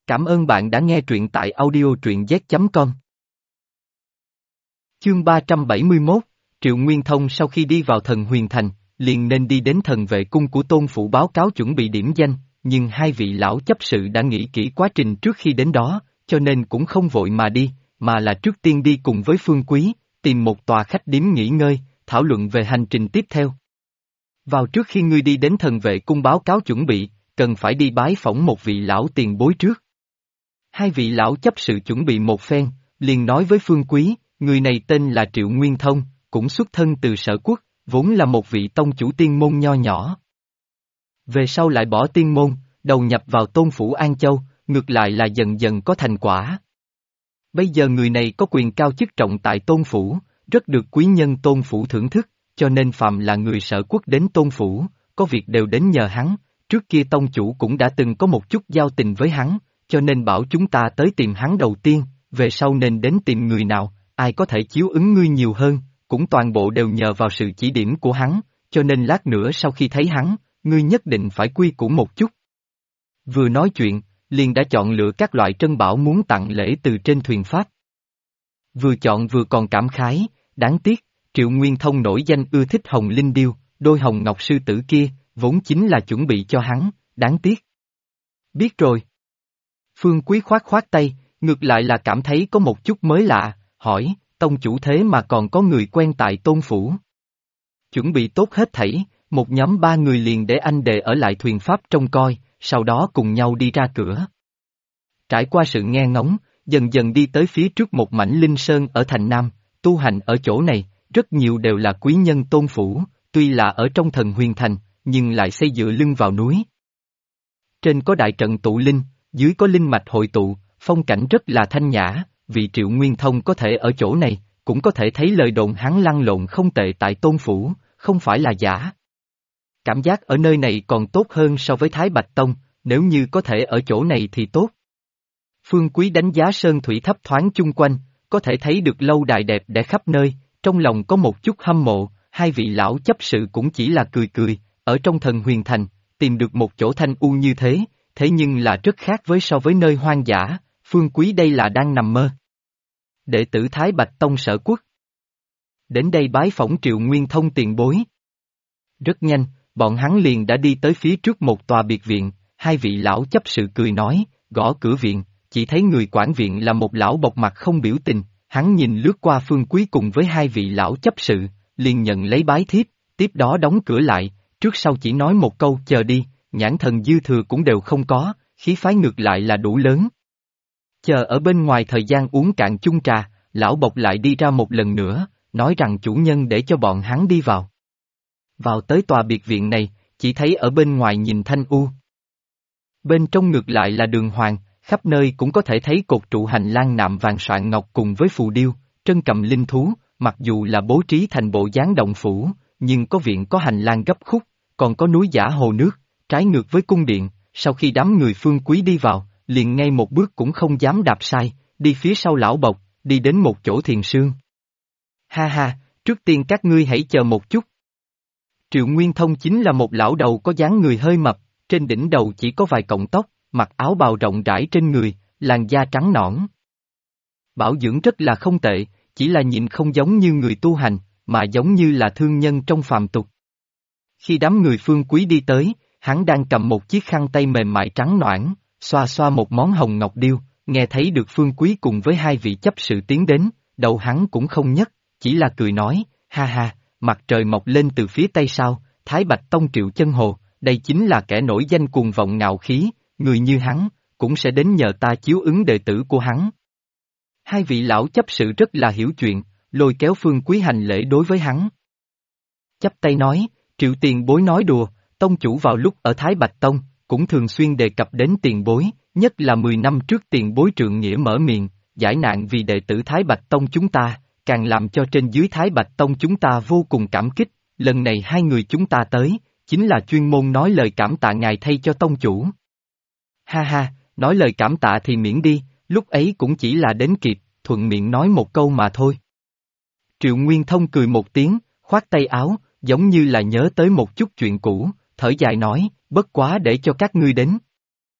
Cảm ơn bạn đã nghe truyện tại audio truyện z.com. Chương 371, Triệu Nguyên Thông sau khi đi vào thần huyền thành, liền nên đi đến thần vệ cung của tôn phủ báo cáo chuẩn bị điểm danh, nhưng hai vị lão chấp sự đã nghĩ kỹ quá trình trước khi đến đó, cho nên cũng không vội mà đi, mà là trước tiên đi cùng với Phương Quý, tìm một tòa khách điếm nghỉ ngơi, thảo luận về hành trình tiếp theo. Vào trước khi ngươi đi đến thần vệ cung báo cáo chuẩn bị, cần phải đi bái phỏng một vị lão tiền bối trước. Hai vị lão chấp sự chuẩn bị một phen, liền nói với Phương Quý, người này tên là Triệu Nguyên Thông, cũng xuất thân từ Sở Quốc, vốn là một vị tông chủ tiên môn nho nhỏ. Về sau lại bỏ tiên môn, đầu nhập vào tôn phủ An Châu, ngược lại là dần dần có thành quả. Bây giờ người này có quyền cao chức trọng tại tôn phủ, rất được quý nhân tôn phủ thưởng thức, cho nên phàm là người Sở Quốc đến tôn phủ, có việc đều đến nhờ hắn, trước kia tông chủ cũng đã từng có một chút giao tình với hắn, cho nên bảo chúng ta tới tìm hắn đầu tiên, về sau nên đến tìm người nào, ai có thể chiếu ứng ngươi nhiều hơn, cũng toàn bộ đều nhờ vào sự chỉ điểm của hắn, cho nên lát nữa sau khi thấy hắn, ngươi nhất định phải quy củ một chút. Vừa nói chuyện, liền đã chọn lựa các loại trân bảo muốn tặng lễ từ trên thuyền pháp. Vừa chọn vừa còn cảm khái, đáng tiếc, Triệu Nguyên Thông nổi danh ưa thích hồng linh điêu, đôi hồng ngọc sư tử kia, vốn chính là chuẩn bị cho hắn, đáng tiếc. Biết rồi. Phương Quý khoát khoát tay, ngược lại là cảm thấy có một chút mới lạ, hỏi, tông chủ thế mà còn có người quen tại tôn phủ. Chuẩn bị tốt hết thảy, một nhóm 3 người liền để anh đệ ở lại thuyền pháp trông coi, sau đó cùng nhau đi ra cửa. Trải qua sự nghe ngóng, dần dần đi tới phía trước một mảnh linh sơn ở thành Nam, tu hành ở chỗ này, rất nhiều đều là quý nhân tôn phủ, tuy là ở trong thần huyền thành, nhưng lại xây dựa lưng vào núi. Trên có đại trận tụ linh, dưới có linh mạch hội tụ, phong cảnh rất là thanh nhã, vị Triệu Nguyên Thông có thể ở chỗ này, cũng có thể thấy lời đồn hắn lăn lộn không tệ tại tôn phủ, không phải là giả. Cảm giác ở nơi này còn tốt hơn so với Thái Bạch Tông, nếu như có thể ở chỗ này thì tốt. Phương Quý đánh giá sơn thủy thấp thoáng chung quanh, có thể thấy được lâu đài đẹp đẽ khắp nơi, trong lòng có một chút hâm mộ, hai vị lão chấp sự cũng chỉ là cười cười, ở trong thần huyền thành, tìm được một chỗ thanh u như thế, thế nhưng là rất khác với so với nơi hoang dã, Phương Quý đây là đang nằm mơ. Đệ tử Thái Bạch Tông Sở Quốc. Đến đây bái phỏng Triệu Nguyên Thông tiền bối. Rất nhanh, bọn hắn liền đã đi tới phía trước một tòa biệt viện, hai vị lão chấp sự cười nói, gõ cửa viện, chỉ thấy người quản viện là một lão bộc mặt không biểu tình, hắn nhìn lướt qua Phương Quý cùng với hai vị lão chấp sự, liền nhận lấy bái thiếp, tiếp đó đóng cửa lại, trước sau chỉ nói một câu chờ đi, nhãn thần dư thừa cũng đều không có, khí phái ngược lại là đủ lớn. Chờ ở bên ngoài thời gian uống cạn chung trà, lão bộc lại đi ra một lần nữa, nói rằng chủ nhân để cho bọn hắn đi vào. Vào tới tòa biệt viện này, chỉ thấy ở bên ngoài nhìn thanh u. Bên trong ngược lại là đường hoàng, khắp nơi cũng có thể thấy cột trụ hành lang nạm vàng soạn ngọc cùng với phù điêu, trân cầm linh thú, mặc dù là bố trí thành bộ dáng động phủ, nhưng có viện có hành lang gấp khúc, còn có núi giả hồ nước, trái ngược với cung điện, sau khi đám người Phương Quý đi vào, liền ngay một bước cũng không dám đạp sai, đi phía sau lão bộc, đi đến một chỗ thiền sương. Ha ha, trước tiên các ngươi hãy chờ một chút. Triệu Nguyên Thông chính là một lão đầu có dáng người hơi mập, trên đỉnh đầu chỉ có vài cọng tóc, mặc áo bào rộng rãi trên người, làn da trắng nõn. Bảo dưỡng rất là không tệ, chỉ là nhìn không giống như người tu hành, mà giống như là thương nhân trong phàm tục. Khi đám người Phương Quý đi tới, hắn đang cầm một chiếc khăn tay mềm mại trắng nõn, xoa xoa một món hồng ngọc điêu, nghe thấy được Phương Quý cùng với hai vị chấp sự tiến đến, đầu hắn cũng không nhấc, chỉ là cười nói, ha ha, mặt trời mọc lên từ phía tây sao, Thái Bạch Tông Triệu Chân Hồ, đây chính là kẻ nổi danh cuồng vọng ngạo khí, người như hắn, cũng sẽ đến nhờ ta chiếu ứng đệ tử của hắn. Hai vị lão chấp sự rất là hiểu chuyện, lôi kéo Phương Quý hành lễ đối với hắn. Chắp tay nói, Triệu tiền bối nói đùa, tông chủ vào lúc ở Thái Bạch Tông, cũng thường xuyên đề cập đến tiền bối, nhất là 10 năm trước tiền bối Trượng Nghĩa mở miệng, giải nạn vì đệ tử Thái Bạch Tông chúng ta, càng làm cho trên dưới Thái Bạch Tông chúng ta vô cùng cảm kích, lần này hai người chúng ta tới, chính là chuyên môn nói lời cảm tạ ngài thay cho tông chủ. Ha ha, nói lời cảm tạ thì miễn đi, lúc ấy cũng chỉ là đến kịp, thuận miệng nói một câu mà thôi. Triệu Nguyên Thông cười một tiếng, khoát tay áo, giống như là nhớ tới một chút chuyện cũ, thở dài nói, bất quá để cho các ngươi đến.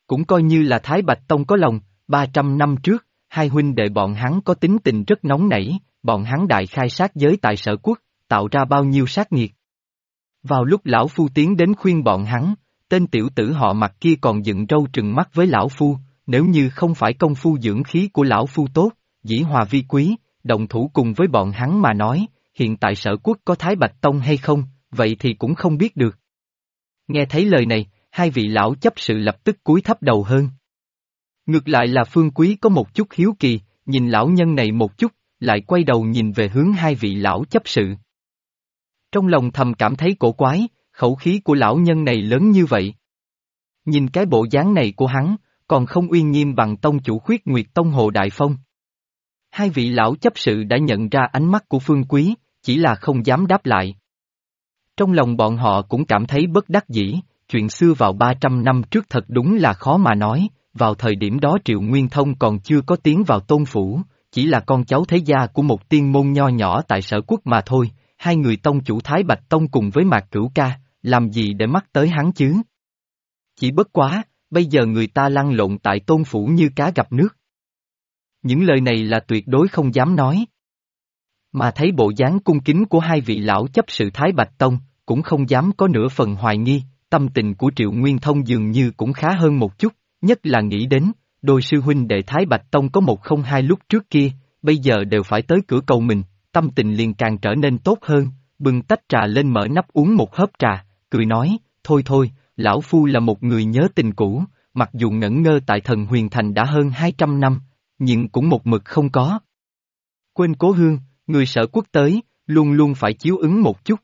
Cũng coi như là Thái Bạch Tông có lòng, 300 năm trước, hai huynh đệ bọn hắn có tính tình rất nóng nảy, bọn hắn đại khai sát giới tại Sở Quốc, tạo ra bao nhiêu sát nghiệt. Vào lúc lão phu tiến đến khuyên bọn hắn, tên tiểu tử họ Mặc kia còn dựng râu trừng mắt với lão phu, nếu như không phải công phu dưỡng khí của lão phu tốt, dĩ hòa vi quý, động thủ cùng với bọn hắn mà nói, hiện tại Sở Quốc có Thái Bạch Tông hay không, vậy thì cũng không biết được. Nghe thấy lời này, hai vị lão chấp sự lập tức cúi thấp đầu hơn. Ngược lại là Phương Quý có một chút hiếu kỳ, nhìn lão nhân này một chút, lại quay đầu nhìn về hướng hai vị lão chấp sự. Trong lòng thầm cảm thấy cổ quái, khẩu khí của lão nhân này lớn như vậy. Nhìn cái bộ dáng này của hắn, còn không uy nghiêm bằng tông chủ Khuyết Nguyệt Tông Hồ Đại Phong. Hai vị lão chấp sự đã nhận ra ánh mắt của Phương Quý, chỉ là không dám đáp lại. Trong lòng bọn họ cũng cảm thấy bất đắc dĩ, chuyện xưa vào 300 năm trước thật đúng là khó mà nói, vào thời điểm đó Triệu Nguyên Thông còn chưa có tiến vào tôn phủ, chỉ là con cháu thế gia của một tiên môn nho nhỏ tại Sở Quốc mà thôi, hai người tông chủ Thái Bạch Tông cùng với Mạc Cửu Ca, làm gì để mắc tới hắn chứ? Chỉ bất quá, bây giờ người ta lăn lộn tại tôn phủ như cá gặp nước. Những lời này là tuyệt đối không dám nói. Mà thấy bộ dáng cung kính của hai vị lão chấp sự Thái Bạch Tông, cũng không dám có nửa phần hoài nghi, tâm tình của Triệu Nguyên Thông dường như cũng khá hơn một chút, nhất là nghĩ đến, đôi sư huynh đệ Thái Bạch Tông có một không hai lúc trước kia, bây giờ đều phải tới cửa cầu mình, tâm tình liền càng trở nên tốt hơn, bưng tách trà lên mở nắp uống một hớp trà, cười nói, thôi thôi, lão phu là một người nhớ tình cũ, mặc dù ngẩn ngơ tại Thần Huyền Thành đã hơn 200 năm, nhưng cũng một mực không có. Quên cố hương, người Sở Quốc tới, luôn luôn phải chiếu ứng một chút.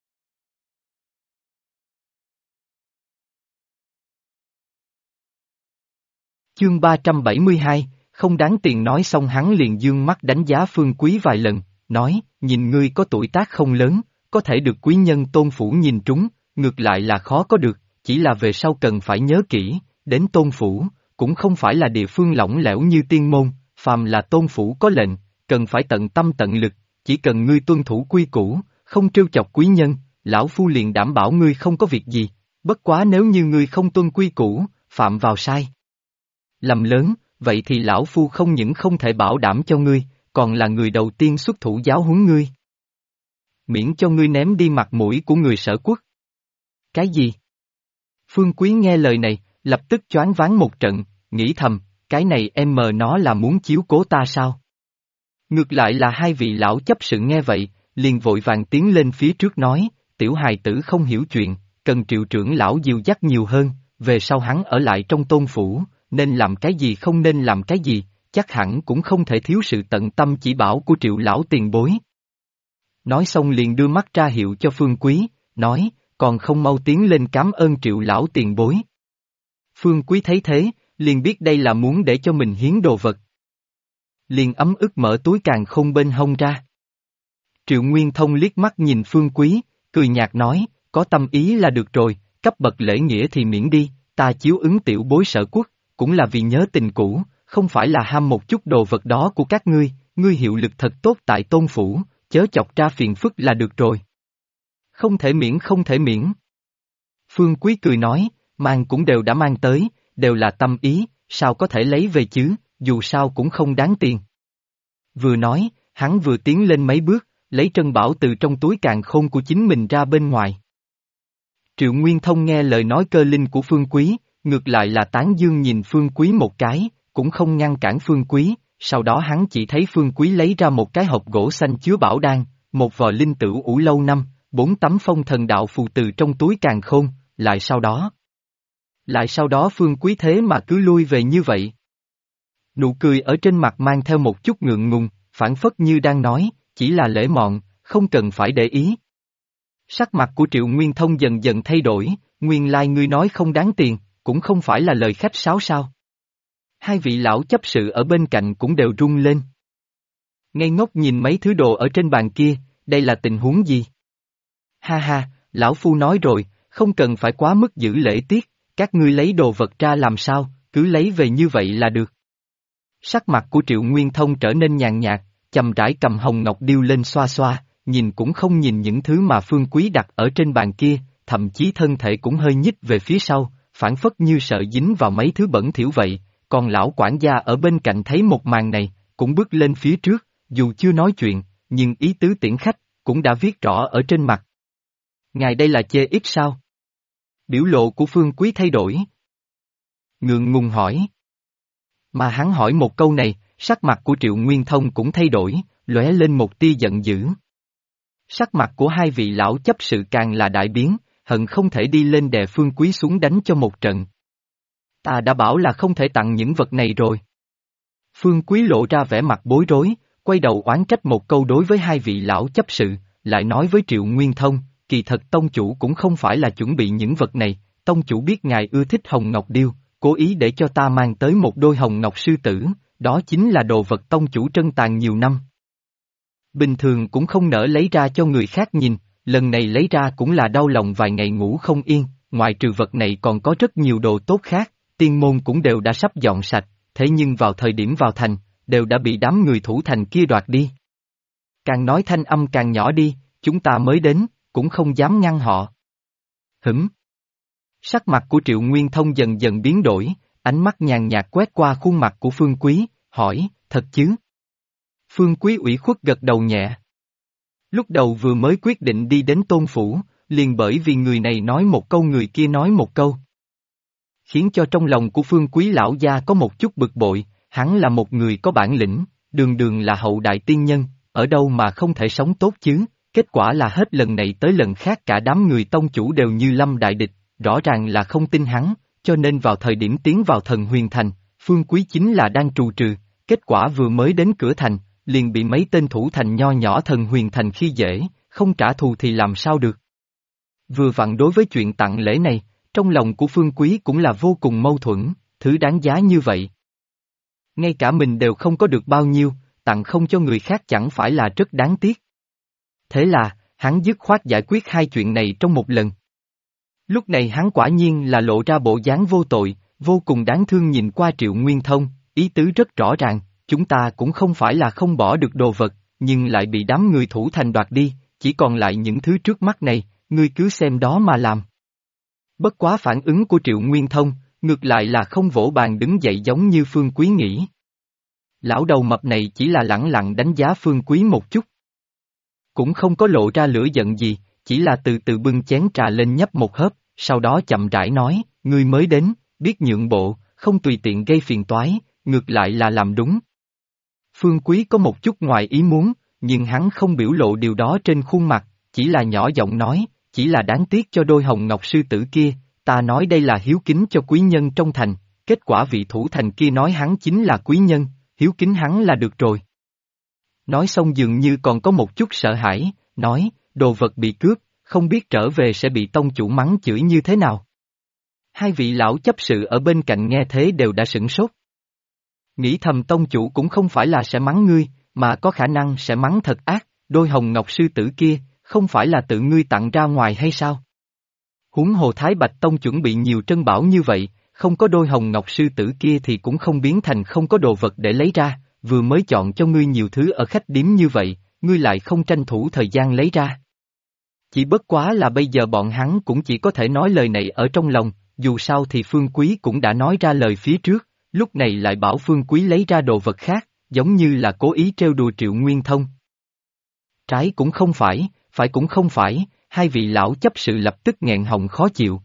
Chương 372, không đáng tiền nói xong hắn liền dương mắt đánh giá Phương Quý vài lần, nói, nhìn ngươi có tuổi tác không lớn, có thể được quý nhân tôn phủ nhìn trúng, ngược lại là khó có được, chỉ là về sau cần phải nhớ kỹ, đến tôn phủ, cũng không phải là địa phương lỏng lẻo như tiên môn, phàm là tôn phủ có lệnh, cần phải tận tâm tận lực, chỉ cần ngươi tuân thủ quy củ, không trêu chọc quý nhân, lão phu liền đảm bảo ngươi không có việc gì, bất quá nếu như ngươi không tuân quy củ, phạm vào sai lầm lớn, vậy thì lão phu không những không thể bảo đảm cho ngươi, còn là người đầu tiên xuất thủ giáo huấn ngươi. Miễn cho ngươi ném đi mặt mũi của người Sở Quốc. Cái gì? Phương Quý nghe lời này, lập tức choáng váng một trận, nghĩ thầm, cái này em mờ nó là muốn chiếu cố ta sao? Ngược lại là hai vị lão chấp sự nghe vậy, liền vội vàng tiến lên phía trước nói, tiểu hài tử không hiểu chuyện, cần Triệu trưởng lão dìu dắt nhiều hơn, về sau hắn ở lại trong tôn phủ, nên làm cái gì không nên làm cái gì, chắc hẳn cũng không thể thiếu sự tận tâm chỉ bảo của Triệu lão tiền bối. Nói xong liền đưa mắt ra hiệu cho Phương Quý, nói, còn không mau tiến lên cảm ơn Triệu lão tiền bối. Phương Quý thấy thế, liền biết đây là muốn để cho mình hiến đồ vật. Liền ấm ức mở túi càn khôn bên hông ra. Triệu Nguyên Thông liếc mắt nhìn Phương Quý, cười nhạt nói, có tâm ý là được rồi, cấp bậc lễ nghĩa thì miễn đi, ta chiếu ứng tiểu bối Sở Quốc, cũng là vì nhớ tình cũ, không phải là ham một chút đồ vật đó của các ngươi, ngươi hiệu lực thật tốt tại tôn phủ, chớ chọc ra phiền phức là được rồi. Không thể miễn không thể miễn. Phương Quý cười nói, mang cũng đều đã mang tới, đều là tâm ý, sao có thể lấy về chứ, dù sao cũng không đáng tiền. Vừa nói, hắn vừa tiến lên mấy bước, lấy trân bảo từ trong túi càn khôn của chính mình ra bên ngoài. Triệu Nguyên Thông nghe lời nói cơ linh của Phương Quý, ngược lại là tán dương nhìn Phương Quý một cái, cũng không ngăn cản Phương Quý, sau đó hắn chỉ thấy Phương Quý lấy ra một cái hộp gỗ xanh chứa bảo đan, một vò linh tửu ủ lâu năm, 4 tấm phong thần đạo phù từ trong túi càn khôn, lại sau đó Phương Quý thế mà cứ lui về như vậy. Nụ cười ở trên mặt mang theo một chút ngượng ngùng, phảng phất như đang nói, chỉ là lễ mọn, không cần phải để ý. Sắc mặt của Triệu Nguyên Thông dần dần thay đổi, nguyên lai ngươi nói không đáng tiền, cũng không phải là lời khách sáo sao. Hai vị lão chấp sự ở bên cạnh cũng đều run lên. Ngây ngốc nhìn mấy thứ đồ ở trên bàn kia, đây là tình huống gì? Ha ha, lão phu nói rồi, không cần phải quá mức giữ lễ tiết, các ngươi lấy đồ vật ra làm sao, cứ lấy về như vậy là được. Sắc mặt của Triệu Nguyên Thông trở nên nhàn nhạt, chậm rãi cầm hồng ngọc điêu lên xoa xoa, nhìn cũng không nhìn những thứ mà Phương Quý đặt ở trên bàn kia, thậm chí thân thể cũng hơi nhích về phía sau, phản phất như sợ dính vào mấy thứ bẩn thỉu vậy, còn lão quản gia ở bên cạnh thấy một màn này, cũng bước lên phía trước, dù chưa nói chuyện, nhưng ý tứ tiễn khách, cũng đã viết rõ ở trên mặt. Ngài đây là chê ít sao? Biểu lộ của Phương Quý thay đổi. Ngượng ngùng hỏi. Mà hắn hỏi một câu này, sắc mặt của Triệu Nguyên Thông cũng thay đổi, lóe lên một tia giận dữ. Sắc mặt của hai vị lão chấp sự càng là đại biến, hận không thể đi lên đè Phương Quý xuống đánh cho một trận. Ta đã bảo là không thể tặng những vật này rồi. Phương Quý lộ ra vẻ mặt bối rối, quay đầu oán trách một câu đối với hai vị lão chấp sự, lại nói với Triệu Nguyên Thông, kỳ thật tông chủ cũng không phải là chuẩn bị những vật này, tông chủ biết ngài ưa thích hồng ngọc điêu, cố ý để cho ta mang tới một đôi hồng ngọc sư tử, đó chính là đồ vật tông chủ trân tàng nhiều năm. Bình thường cũng không nỡ lấy ra cho người khác nhìn, lần này lấy ra cũng là đau lòng vài ngày ngủ không yên, ngoài trừ vật này còn có rất nhiều đồ tốt khác, tiên môn cũng đều đã sắp dọn sạch, thế nhưng vào thời điểm vào thành, đều đã bị đám người thủ thành kia đoạt đi. Càng nói thanh âm càng nhỏ đi, chúng ta mới đến, cũng không dám ngăn họ. Hửm. Sắc mặt của Triệu Nguyên Thông dần dần biến đổi, ánh mắt nhàn nhạt quét qua khuôn mặt của Phương Quý, hỏi, thật chứ? Phương Quý ủy khuất gật đầu nhẹ. Lúc đầu vừa mới quyết định đi đến Tôn Phủ, liền bởi vì người này nói một câu người kia nói một câu. Khiến cho trong lòng của Phương Quý lão gia có một chút bực bội, hắn là một người có bản lĩnh, đường đường là hậu đại tiên nhân, ở đâu mà không thể sống tốt chứ, kết quả là hết lần này tới lần khác cả đám người tông chủ đều như lâm đại địch, rõ ràng là không tin hắn, cho nên vào thời điểm tiến vào thần huyền thành, Phương Quý chính là đang trù trừ, kết quả vừa mới đến cửa thành, liền bị mấy tên thủ thành nho nhỏ thần huyền thành khi dễ, không trả thù thì làm sao được. Vừa vặn đối với chuyện tặng lễ này, trong lòng của Phương Quý cũng là vô cùng mâu thuẫn, thứ đáng giá như vậy. Ngay cả mình đều không có được bao nhiêu, tặng không cho người khác chẳng phải là rất đáng tiếc. Thế là, hắn dứt khoát giải quyết hai chuyện này trong một lần. Lúc này hắn quả nhiên là lộ ra bộ dáng vô tội, vô cùng đáng thương nhìn qua Triệu Nguyên Thông, ý tứ rất rõ ràng, chúng ta cũng không phải là không bỏ được đồ vật, nhưng lại bị đám người thủ thành đoạt đi, chỉ còn lại những thứ trước mắt này, ngươi cứ xem đó mà làm. Bất quá phản ứng của Triệu Nguyên Thông, ngược lại là không vỗ bàn đứng dậy giống như Phương Quý nghĩ. Lão đầu mập này chỉ là lẳng lặng đánh giá Phương Quý một chút. Cũng không có lộ ra lửa giận gì, chỉ là từ từ bưng chén trà lên nhấp một hớp, sau đó chậm rãi nói, ngươi mới đến, biết nhượng bộ, không tùy tiện gây phiền toái, ngược lại là làm đúng. Phương Quý có một chút ngoài ý muốn, nhưng hắn không biểu lộ điều đó trên khuôn mặt, chỉ là nhỏ giọng nói, chỉ là đáng tiếc cho đôi hồng ngọc sư tử kia, ta nói đây là hiếu kính cho quý nhân trong thành, kết quả vị thủ thành kia nói hắn chính là quý nhân, hiếu kính hắn là được rồi. Nói xong dường như còn có một chút sợ hãi, nói, đồ vật bị cướp, không biết trở về sẽ bị tông chủ mắng chửi như thế nào. Hai vị lão chấp sự ở bên cạnh nghe thế đều đã sửng sốt. Nghĩ thầm tông chủ cũng không phải là sẽ mắng ngươi, mà có khả năng sẽ mắng thật ác, đôi hồng ngọc sư tử kia, không phải là tự ngươi tặng ra ngoài hay sao? Huống hồ Thái Bạch Tông chuẩn bị nhiều trân bảo như vậy, không có đôi hồng ngọc sư tử kia thì cũng không biến thành không có đồ vật để lấy ra, vừa mới chọn cho ngươi nhiều thứ ở khách điếm như vậy, ngươi lại không tranh thủ thời gian lấy ra. Chỉ bất quá là bây giờ bọn hắn cũng chỉ có thể nói lời này ở trong lòng, dù sao thì Phương Quý cũng đã nói ra lời phía trước, lúc này lại bảo Phương Quý lấy ra đồ vật khác, giống như là cố ý trêu đùa Triệu Nguyên Thông. Trái cũng không phải cũng không phải, hai vị lão chấp sự lập tức nghẹn họng khó chịu.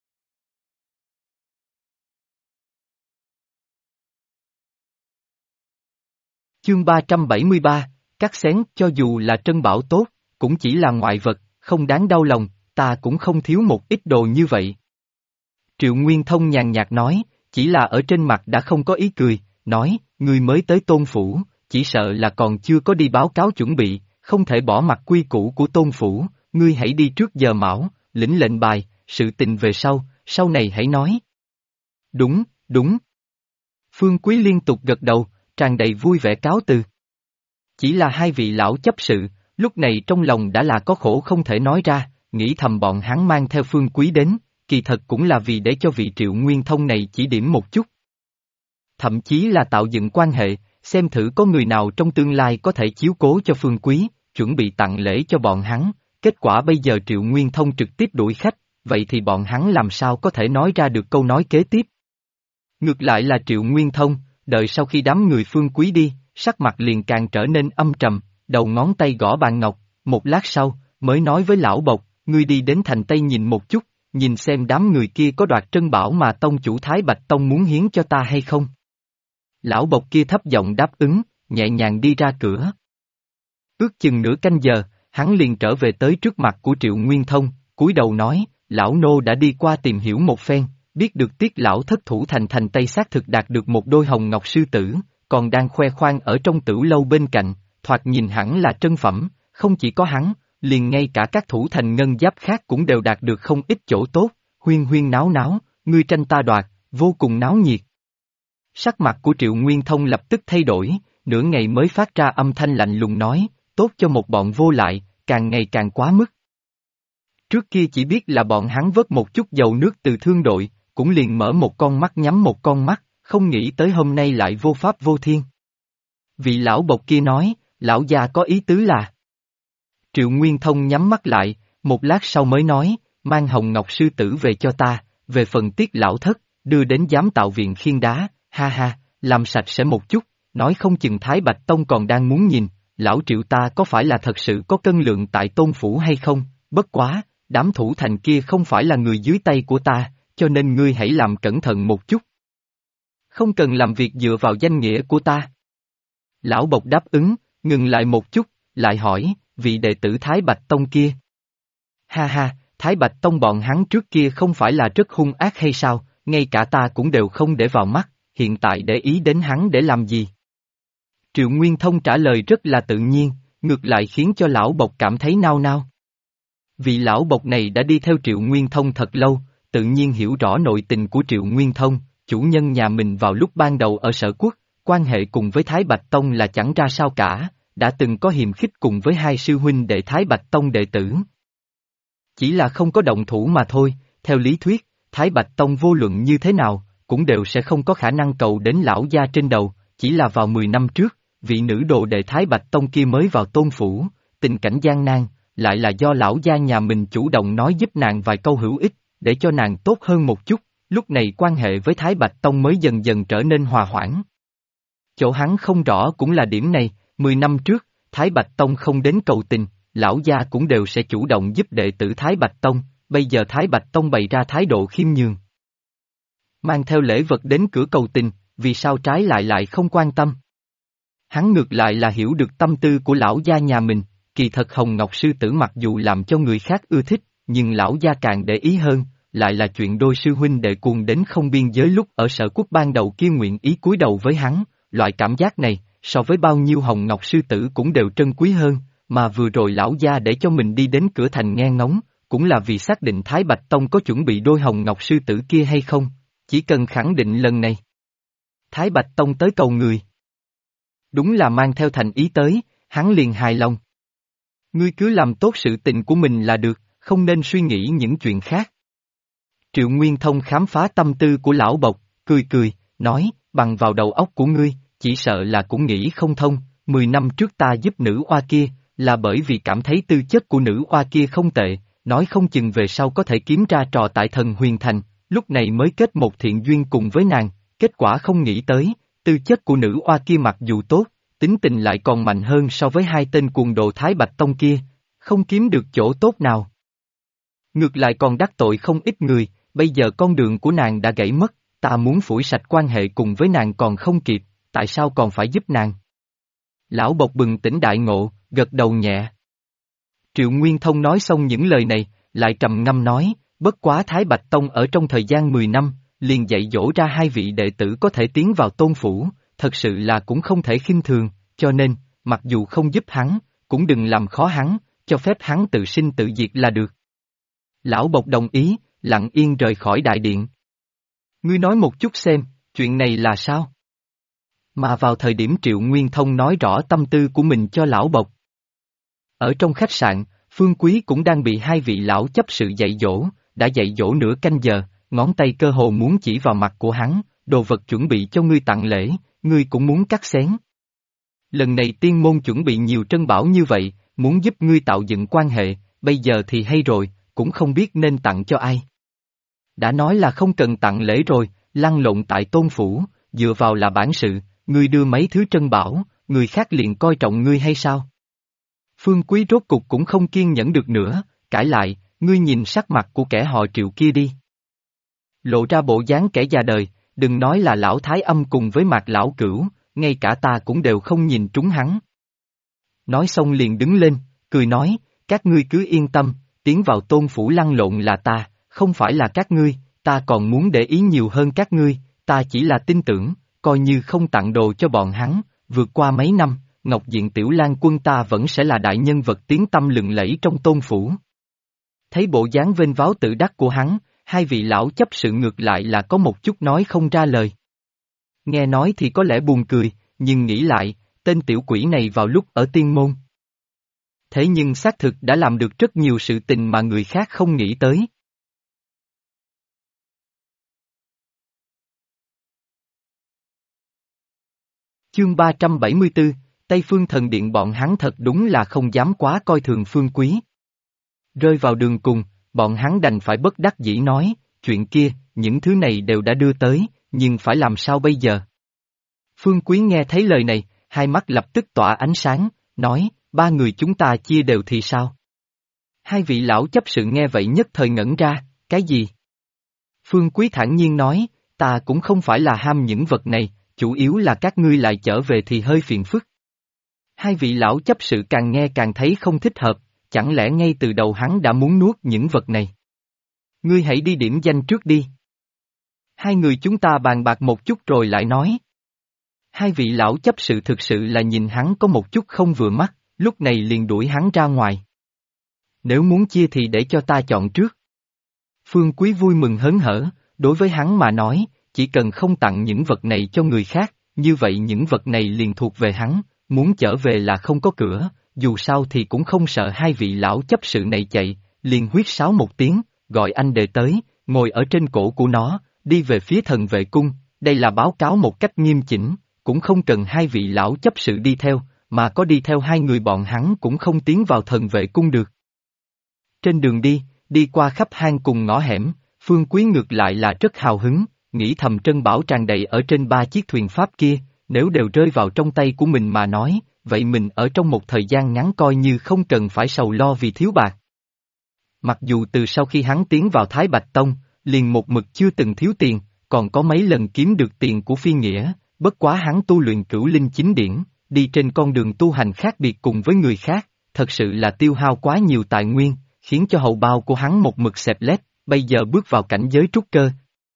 Chương 373, cắt xén, cho dù là trân bảo tốt, cũng chỉ là ngoại vật, không đáng đau lòng, ta cũng không thiếu một ít đồ như vậy. Triệu Nguyên Thông nhàn nhạt nói, chỉ là ở trên mặt đã không có ý cười, nói, ngươi mới tới Tôn Phủ, chỉ sợ là còn chưa có đi báo cáo chuẩn bị, không thể bỏ mặt quy củ của Tôn Phủ, ngươi hãy đi trước giờ mão, lĩnh lệnh bài, sự tình về sau này hãy nói. Đúng, đúng. Phương Quý liên tục gật đầu, tràn đầy vui vẻ cáo từ. Chỉ là hai vị lão chấp sự, lúc này trong lòng đã là có khổ không thể nói ra, nghĩ thầm bọn hắn mang theo Phương Quý đến, kỳ thật cũng là vì để cho vị Triệu Nguyên Thông này chỉ điểm một chút. Thậm chí là tạo dựng quan hệ, xem thử có người nào trong tương lai có thể chiếu cố cho Phương Quý, chuẩn bị tặng lễ cho bọn hắn, kết quả bây giờ Triệu Nguyên Thông trực tiếp đuổi khách, vậy thì bọn hắn làm sao có thể nói ra được câu nói kế tiếp. Ngược lại là Triệu Nguyên Thông, đợi sau khi đám người Phương Quý đi, sắc mặt liền càng trở nên âm trầm, đầu ngón tay gõ bàn ngọc, một lát sau, mới nói với lão Bộc, ngươi đi đến thành Tây nhìn một chút, nhìn xem đám người kia có đoạt trân bảo mà tông chủ Thái Bạch Tông muốn hiến cho ta hay không. Lão Bộc kia thấp giọng đáp ứng, nhẹ nhàng đi ra cửa. Ước chừng nửa canh giờ, hắn liền trở về tới trước mặt của Triệu Nguyên Thông, cúi đầu nói, lão nô đã đi qua tìm hiểu một phen, biết được Tiết lão thất thủ thành Tây xác thực đạt được một đôi hồng ngọc sư tử, còn đang khoe khoang ở trong tửu lâu bên cạnh, thoạt nhìn hẳn là trân phẩm, không chỉ có hắn, liền ngay cả các thủ thành ngân giáp khác cũng đều đạt được không ít chỗ tốt, huyên huyên náo náo, ngươi tranh ta đoạt, vô cùng náo nhiệt. Sắc mặt của Triệu Nguyên Thông lập tức thay đổi, nửa ngày mới phát ra âm thanh lạnh lùng nói, tốt cho một bọn vô lại, càng ngày càng quá mức. Trước kia chỉ biết là bọn hắn vớt một chút dầu nước từ thương đội, cũng liền mở một con mắt nhắm một con mắt, không nghĩ tới hôm nay lại vô pháp vô thiên. Vị lão Bộc kia nói, lão già có ý tứ là. Triệu Nguyên Thông nhắm mắt lại, một lát sau mới nói, mang hồng ngọc sư tử về cho ta, về phần Tiết lão thất, đưa đến giám tạo viện khiên đá, ha ha, làm sạch sẽ một chút, nói không chừng Thái Bạch Tông còn đang muốn nhìn, lão Triệu ta có phải là thật sự có cân lượng tại Tôn Phủ hay không, bất quá, đám thủ thành kia không phải là người dưới tay của ta, cho nên ngươi hãy làm cẩn thận một chút. Không cần làm việc dựa vào danh nghĩa của ta. Lão Bộc đáp ứng, ngừng lại một chút, lại hỏi, vị đệ tử Thái Bạch Tông kia. Ha ha, Thái Bạch Tông bọn hắn trước kia không phải là rất hung ác hay sao, ngay cả ta cũng đều không để vào mắt, hiện tại để ý đến hắn để làm gì? Triệu Nguyên Thông trả lời rất là tự nhiên, ngược lại khiến cho lão Bộc cảm thấy nao nao. Vị lão Bộc này đã đi theo Triệu Nguyên Thông thật lâu, tự nhiên hiểu rõ nội tình của Triệu Nguyên Thông, chủ nhân nhà mình vào lúc ban đầu ở Sở Quốc, quan hệ cùng với Thái Bạch Tông là chẳng ra sao cả, đã từng có hiềm khích cùng với hai sư huynh đệ Thái Bạch Tông đệ tử. Chỉ là không có động thủ mà thôi, theo lý thuyết, Thái Bạch Tông vô luận như thế nào, cũng đều sẽ không có khả năng cầu đến lão gia trên đầu, chỉ là vào 10 năm trước, vị nữ đồ đệ Thái Bạch Tông kia mới vào Tôn Phủ, tình cảnh gian nan, lại là do lão gia nhà mình chủ động nói giúp nàng vài câu hữu ích, để cho nàng tốt hơn một chút, lúc này quan hệ với Thái Bạch Tông mới dần dần trở nên hòa hoãn. Chỗ hắn không rõ cũng là điểm này, 10 năm trước, Thái Bạch Tông không đến cầu tình, lão gia cũng đều sẽ chủ động giúp đệ tử Thái Bạch Tông, bây giờ Thái Bạch Tông bày ra thái độ khiêm nhường. Mang theo lễ vật đến cửa cầu tình, vì sao trái lại không quan tâm? Hắn ngược lại là hiểu được tâm tư của lão gia nhà mình, kỳ thật Hồng Ngọc Sư Tử mặc dù làm cho người khác ưa thích, nhưng lão gia càng để ý hơn, lại là chuyện đôi sư huynh đệ cuồng đến không biên giới lúc ở Sở Quốc ban đầu kia nguyện ý cúi đầu với hắn, loại cảm giác này, so với bao nhiêu Hồng Ngọc Sư Tử cũng đều trân quý hơn, mà vừa rồi lão gia để cho mình đi đến cửa thành nghe ngóng, cũng là vì xác định Thái Bạch Tông có chuẩn bị đôi Hồng Ngọc Sư Tử kia hay không, chỉ cần khẳng định lần này. Thái Bạch Tông tới cầu người. Đúng là mang theo thành ý tới, hắn liền hài lòng. Ngươi cứ làm tốt sự tình của mình là được, không nên suy nghĩ những chuyện khác. Triệu Nguyên Thông khám phá tâm tư của lão Bộc, cười cười, nói, bằng vào đầu óc của ngươi, chỉ sợ là cũng nghĩ không thông, 10 năm trước ta giúp nữ oa kia, là bởi vì cảm thấy tư chất của nữ oa kia không tệ, nói không chừng về sau có thể kiếm ra trò tại Thần Huyền Thành, lúc này mới kết một thiện duyên cùng với nàng, kết quả không nghĩ tới, tư chất của nữ oa kia mặc dù tốt, tính tình lại còn mạnh hơn so với hai tên cuồng đồ Thái Bạch Tông kia, không kiếm được chỗ tốt nào. Ngược lại còn đắc tội không ít người, bây giờ con đường của nàng đã gãy mất, ta muốn phủi sạch quan hệ cùng với nàng còn không kịp, tại sao còn phải giúp nàng? Lão Bộc bừng tỉnh đại ngộ, gật đầu nhẹ. Triệu Nguyên Thông nói xong những lời này, lại trầm ngâm nói, bất quá Thái Bạch Tông ở trong thời gian 10 năm, liền dạy dỗ ra hai vị đệ tử có thể tiến vào Tôn Phủ, thật sự là cũng không thể khinh thường, cho nên, mặc dù không giúp hắn, cũng đừng làm khó hắn, cho phép hắn tự sinh tự diệt là được. Lão Bộc đồng ý, lặng yên rời khỏi đại điện. Ngươi nói một chút xem, chuyện này là sao? Mà vào thời điểm Triệu Nguyên Thông nói rõ tâm tư của mình cho lão Bộc. Ở trong khách sạn, Phương Quý cũng đang bị hai vị lão chấp sự dạy dỗ, đã dạy dỗ nửa canh giờ, ngón tay cơ hồ muốn chỉ vào mặt của hắn, đồ vật chuẩn bị cho ngươi tặng lễ, ngươi cũng muốn cắt xén. Lần này tiên môn chuẩn bị nhiều trân bảo như vậy, muốn giúp ngươi tạo dựng quan hệ, bây giờ thì hay rồi, cũng không biết nên tặng cho ai. Đã nói là không cần tặng lễ rồi, lăn lộn tại Tôn phủ, dựa vào là bản sự, ngươi đưa mấy thứ trân bảo, người khác liền coi trọng ngươi hay sao? Phương Quý rốt cục cũng không kiên nhẫn được nữa, cãi lại, ngươi nhìn sắc mặt của kẻ họ Triệu kia đi. Lộ ra bộ dáng kẻ già đời, đừng nói là lão Thái Âm cùng với Mạc lão Cửu, ngay cả ta cũng đều không nhìn trúng hắn. Nói xong liền đứng lên, cười nói, các ngươi cứ yên tâm, tiến vào Tôn phủ lăn lộn là ta, không phải là các ngươi, ta còn muốn để ý nhiều hơn các ngươi, ta chỉ là tin tưởng, coi như không tặng đồ cho bọn hắn, vượt qua mấy năm, Ngọc Diện Tiểu Lan quân ta vẫn sẽ là đại nhân vật tiếng tăm lừng lẫy trong Tôn phủ. Thấy bộ dáng vênh váo tự đắc của hắn, hai vị lão chấp sự ngược lại là có một chút nói không ra lời. Nghe nói thì có lẽ buồn cười, nhưng nghĩ lại, tên tiểu quỷ này vào lúc ở tiên môn. Thế nhưng xác thực đã làm được rất nhiều sự tình mà người khác không nghĩ tới. Chương 374, Tây Phương Thần Điện bọn hắn thật đúng là không dám quá coi thường Phương Quý. Rơi vào đường cùng, bọn hắn đành phải bất đắc dĩ nói, chuyện kia, những thứ này đều đã đưa tới, nhưng phải làm sao bây giờ? Phương Quý nghe thấy lời này, hai mắt lập tức tỏa ánh sáng, nói, ba người chúng ta chia đều thì sao? Hai vị lão chấp sự nghe vậy nhất thời ngẩn ra, cái gì? Phương Quý thản nhiên nói, ta cũng không phải là ham những vật này, chủ yếu là các ngươi lại trở về thì hơi phiền phức. Hai vị lão chấp sự càng nghe càng thấy không thích hợp, chẳng lẽ ngay từ đầu hắn đã muốn nuốt những vật này? Ngươi hãy đi điểm danh trước đi. Hai người chúng ta bàn bạc một chút rồi lại nói. Hai vị lão chấp sự thực sự là nhìn hắn có một chút không vừa mắt, lúc này liền đuổi hắn ra ngoài. Nếu muốn chia thì để cho ta chọn trước. Phương Quý vui mừng hớn hở, đối với hắn mà nói, chỉ cần không tặng những vật này cho người khác, như vậy những vật này liền thuộc về hắn, muốn trở về là không có cửa, dù sao thì cũng không sợ hai vị lão chấp sự này chạy, liền huýt sáo một tiếng, gọi anh đệ tới, ngồi ở trên cổ của nó, đi về phía thần vệ cung, đây là báo cáo một cách nghiêm chỉnh, cũng không cần hai vị lão chấp sự đi theo, mà có đi theo hai người bọn hắn cũng không tiến vào thần vệ cung được. Trên đường đi qua khắp hang cùng ngõ hẻm, Phương Quý ngược lại là rất hào hứng, nghĩ thầm trân bảo tràn đầy ở trên ba chiếc thuyền pháp kia, nếu đều rơi vào trong tay của mình mà nói, vậy mình ở trong một thời gian ngắn coi như không cần phải sầu lo vì thiếu bạc. Mặc dù từ sau khi hắn tiến vào Thái Bạch Tông, liền một mực chưa từng thiếu tiền, còn có mấy lần kiếm được tiền của phi nghĩa, bất quá hắn tu luyện Cửu Linh Chính Điển, đi trên con đường tu hành khác biệt cùng với người khác, thật sự là tiêu hao quá nhiều tài nguyên, khiến cho hầu bao của hắn một mực xẹp lép, bây giờ bước vào cảnh giới trúc cơ.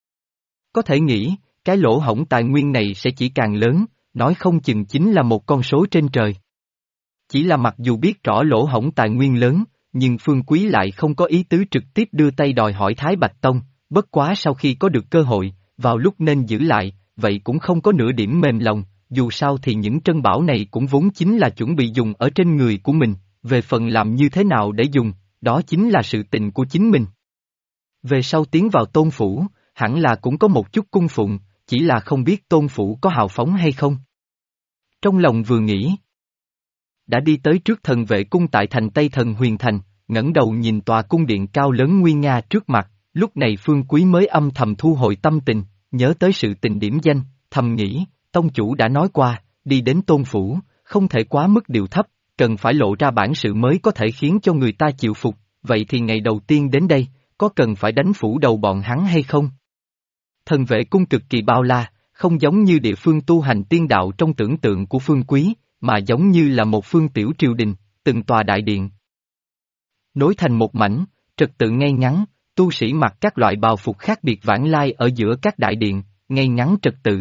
Có thể nghĩ, cái lỗ hổng tài nguyên này sẽ chỉ càng lớn, nói không chừng chính là một con số trên trời. Chỉ là mặc dù biết rõ lỗ hổng tài nguyên lớn, nhưng Phương Quý lại không có ý tứ trực tiếp đưa tay đòi hỏi Thái Bạch Tông, bất quá sau khi có được cơ hội, vào lúc nên giữ lại, vậy cũng không có nửa điểm mềm lòng, dù sao thì những trân bảo này cũng vốn chính là chuẩn bị dùng ở trên người của mình, về phần làm như thế nào để dùng, đó chính là sự tình của chính mình. Về sau tiến vào Tôn phủ, hẳn là cũng có một chút cung phụng, chỉ là không biết Tôn phủ có hào phóng hay không. Trong lòng vừa nghĩ, đã đi tới trước thần vệ cung tại thành Tây Thần Huyền Thành, ngẩng đầu nhìn tòa cung điện cao lớn nguy nga trước mặt, lúc này Phương Quý mới âm thầm thu hồi tâm tình, nhớ tới sự tình điểm danh, thầm nghĩ, tông chủ đã nói qua, đi đến Tôn phủ, không thể quá mức điệu thấp, cần phải lộ ra bản sự mới có thể khiến cho người ta chịu phục, vậy thì ngày đầu tiên đến đây, có cần phải đánh phủ đầu bọn hắn hay không? Thần vệ cung cực kỳ bao la, không giống như địa phương tu hành tiên đạo trong tưởng tượng của Phương Quý, mà giống như là một phương tiểu triều đình, từng tòa đại điện. Nối thành một mảnh, trật tự ngay ngắn, tu sĩ mặc các loại bào phục khác biệt vãng lai ở giữa các đại điện, ngay ngắn trật tự.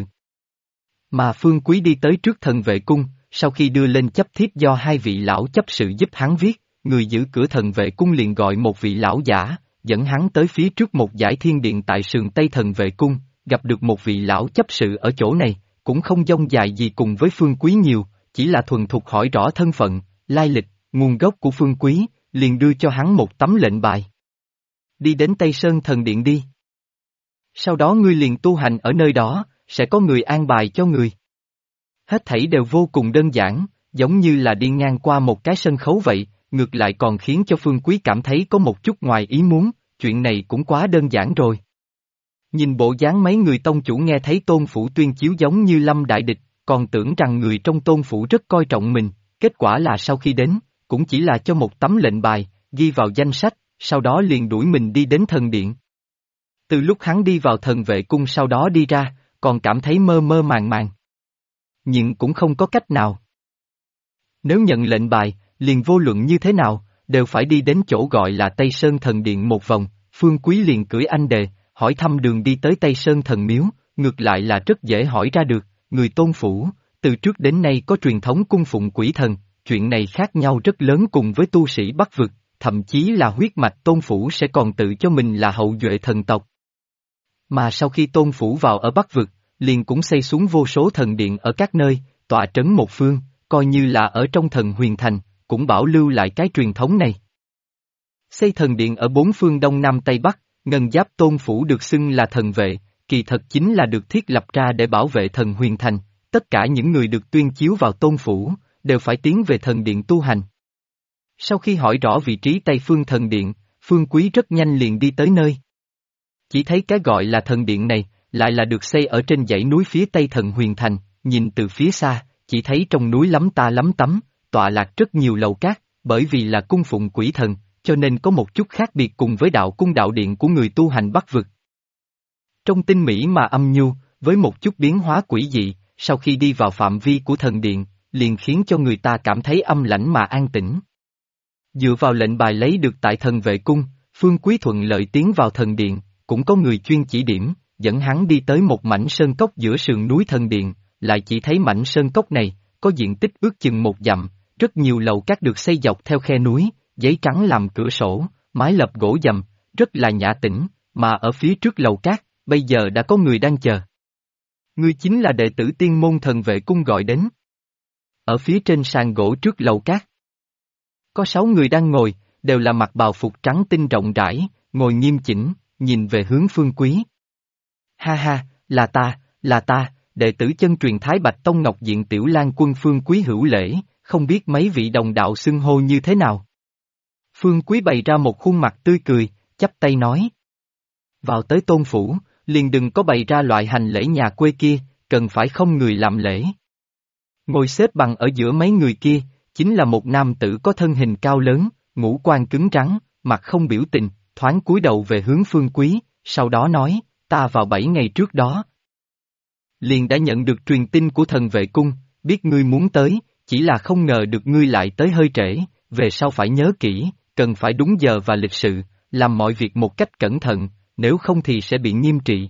Mà Phương Quý đi tới trước thần vệ cung, sau khi đưa lên chấp thiếp do hai vị lão chấp sự giúp hắn viết, người giữ cửa thần vệ cung liền gọi một vị lão giả, dẫn hắn tới phía trước một dải thiên điện tại sườn Tây thần vệ cung, gặp được một vị lão chấp sự ở chỗ này, cũng không dông dài gì cùng với Phương Quý nhiều, chỉ là thuần thục hỏi rõ thân phận, lai lịch, nguồn gốc của Phương Quý, liền đưa cho hắn một tấm lệnh bài. Đi đến Tây Sơn thần điện đi. Sau đó ngươi liền tu hành ở nơi đó, sẽ có người an bài cho người. Hết thảy đều vô cùng đơn giản, giống như là đi ngang qua một cái sân khấu vậy, ngược lại còn khiến cho Phương Quý cảm thấy có một chút ngoài ý muốn, chuyện này cũng quá đơn giản rồi. Nhìn bộ dáng mấy người tông chủ nghe thấy Tôn Phủ tuyên chiếu giống như lâm đại địch, còn tưởng rằng người trong Tôn Phủ rất coi trọng mình, kết quả là sau khi đến, cũng chỉ là cho một tấm lệnh bài, ghi vào danh sách, sau đó liền đuổi mình đi đến thần điện. Từ lúc hắn đi vào thần vệ cung sau đó đi ra, còn cảm thấy mơ mơ màng màng. Nhưng cũng không có cách nào. Nếu nhận lệnh bài, liền vô luận như thế nào, đều phải đi đến chỗ gọi là Tây Sơn Thần Điện một vòng, Phương Quý liền cưỡi anh đề, hỏi thăm đường đi tới Tây Sơn Thần Miếu, ngược lại là rất dễ hỏi ra được, người Tôn Phủ, từ trước đến nay có truyền thống cung phụng quỷ thần, chuyện này khác nhau rất lớn cùng với tu sĩ Bắc Vực, thậm chí là huyết mạch Tôn Phủ sẽ còn tự cho mình là hậu duệ thần tộc. Mà sau khi Tôn Phủ vào ở Bắc Vực, liền cũng xây xuống vô số thần điện ở các nơi, tọa trấn một phương, coi như là ở trong thần huyền thành, cũng bảo lưu lại cái truyền thống này. Xây thần điện ở bốn phương Đông Nam Tây Bắc, Ngân Giáp Tôn Phủ được xưng là thần vệ, kỳ thật chính là được thiết lập ra để bảo vệ thần huyền thành, tất cả những người được tuyên chiếu vào Tôn Phủ, đều phải tiến về thần điện tu hành. Sau khi hỏi rõ vị trí Tây phương thần điện, Phương Quý rất nhanh liền đi tới nơi. Chỉ thấy cái gọi là thần điện này, lại là được xây ở trên dãy núi phía Tây thần huyền thành, nhìn từ phía xa, chỉ thấy trong núi lắm ta lắm tắm, tọa lạc rất nhiều lầu cát, bởi vì là cung phụng quỷ thần, cho nên có một chút khác biệt cùng với đạo cung đạo điện của người tu hành Bắc Vực. Trong tinh mỹ mà âm nhu, với một chút biến hóa quỷ dị, sau khi đi vào phạm vi của thần điện, liền khiến cho người ta cảm thấy âm lãnh mà an tĩnh. Dựa vào lệnh bài lấy được tại thần vệ cung, Phương Quý thuận lợi tiến vào thần điện, cũng có người chuyên chỉ điểm, dẫn hắn đi tới một mảnh sơn cốc giữa sườn núi thần điện, lại chỉ thấy mảnh sơn cốc này, có diện tích ước chừng 1 dặm, rất nhiều lầu các được xây dọc theo khe núi, giấy trắng làm cửa sổ, mái lập gỗ dầm, rất là nhã tĩnh, mà ở phía trước lầu các, bây giờ đã có người đang chờ. Ngươi chính là đệ tử tiên môn thần vệ cung gọi đến. Ở phía trên sàn gỗ trước lầu các, có 6 người đang ngồi, đều là mặc bào phục trắng tinh rộng rãi, ngồi nghiêm chỉnh, nhìn về hướng Phương Quý. Ha ha, là ta, đệ tử chân truyền Thái Bạch Tông Ngọc Diện Tiểu Lang Quân Phương Quý hữu lễ, không biết mấy vị đồng đạo xưng hô như thế nào. Phương Quý bày ra một khuôn mặt tươi cười, chắp tay nói. Vào tới Tôn Phủ, liền đừng có bày ra loại hành lễ nhà quê kia, cần phải không người làm lễ. Ngồi xếp bằng ở giữa mấy người kia, chính là một nam tử có thân hình cao lớn, ngũ quan cứng rắn, mặt không biểu tình, thoáng cúi đầu về hướng Phương Quý, sau đó nói, ta vào 7 ngày trước đó. Liền đã nhận được truyền tin của thần vệ cung, biết ngươi muốn tới, chỉ là không ngờ được ngươi lại tới hơi trễ, về sau phải nhớ kỹ, cần phải đúng giờ và lịch sự, làm mọi việc một cách cẩn thận, nếu không thì sẽ bị nghiêm trị.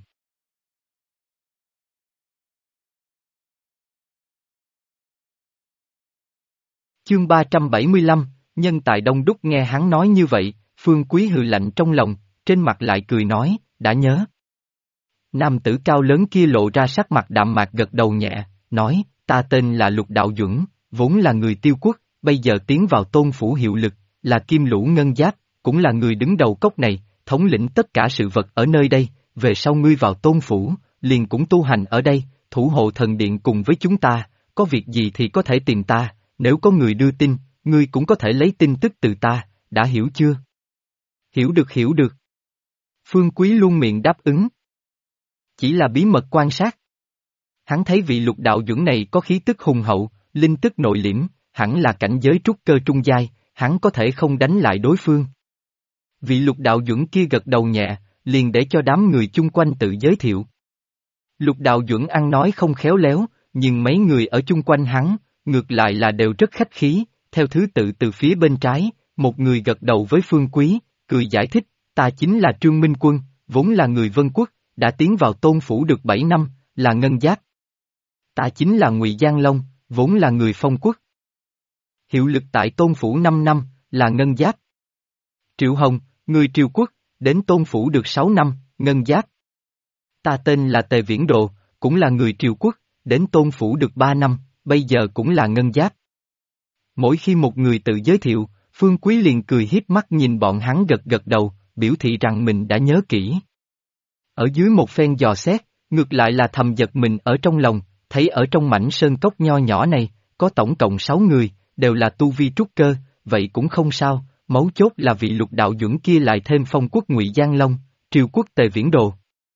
Chương 375, nhân tài đông đúc nghe hắn nói như vậy, Phương Quý hừ lạnh trong lòng, trên mặt lại cười nói, đã nhớ. Nam tử cao lớn kia lộ ra sắc mặt đạm mạc gật đầu nhẹ, nói, ta tên là Lục Đạo Duẩn, vốn là người Tiêu Quốc, bây giờ tiến vào Tôn Phủ hiệu lực, là Kim Lũ Ngân Giáp, cũng là người đứng đầu cốc này, thống lĩnh tất cả sự vật ở nơi đây, về sau ngươi vào Tôn Phủ, liền cũng tu hành ở đây, thủ hộ thần điện cùng với chúng ta, có việc gì thì có thể tìm ta, nếu có người đưa tin, ngươi cũng có thể lấy tin tức từ ta, đã hiểu chưa? Hiểu được. Phương Quý luôn miệng đáp ứng. Chỉ là bí mật quan sát. Hắn thấy vị Lục Đạo Duẩn này có khí tức hùng hậu, linh tức nội liễm, hẳn là cảnh giới trúc cơ trung giai, hắn có thể không đánh lại đối phương. Vị Lục Đạo Duẩn kia gật đầu nhẹ, liền để cho đám người chung quanh tự giới thiệu. Lục Đạo Duẩn ăn nói không khéo léo, nhưng mấy người ở chung quanh hắn, ngược lại là đều rất khách khí, theo thứ tự từ phía bên trái, một người gật đầu với Phương Quý, cười giải thích, ta chính là Trương Minh Quân, vốn là người Vân Quốc, đã tiến vào Tôn Phủ được 7 năm, là Ngân Giáp. Ta chính là Ngụy Giang Long, vốn là người Phong Quốc. Hiệu lực tại Tôn Phủ 5 năm, là Ngân Giáp. Triệu Hồng, người Triều Quốc, đến Tôn Phủ được 6 năm, Ngân Giáp. Ta tên là Tề Viễn Độ, cũng là người Triều Quốc, đến Tôn Phủ được 3 năm, bây giờ cũng là Ngân Giáp. Mỗi khi một người tự giới thiệu, Phương Quý liền cười hiếp mắt nhìn bọn hắn gật đầu, biểu thị rằng mình đã nhớ kỹ. Ở dưới một phen dò xét, ngược lại là thầm giật mình ở trong lòng, thấy ở trong mảnh sơn cốc nho nhỏ này, có tổng cộng 6 người, đều là tu vi trúc cơ, vậy cũng không sao, mấu chốt là vị Lục đạo duẩn kia lại thêm phong quốc Ngụy Giang Long, triều quốc Tề Viễn Đồ.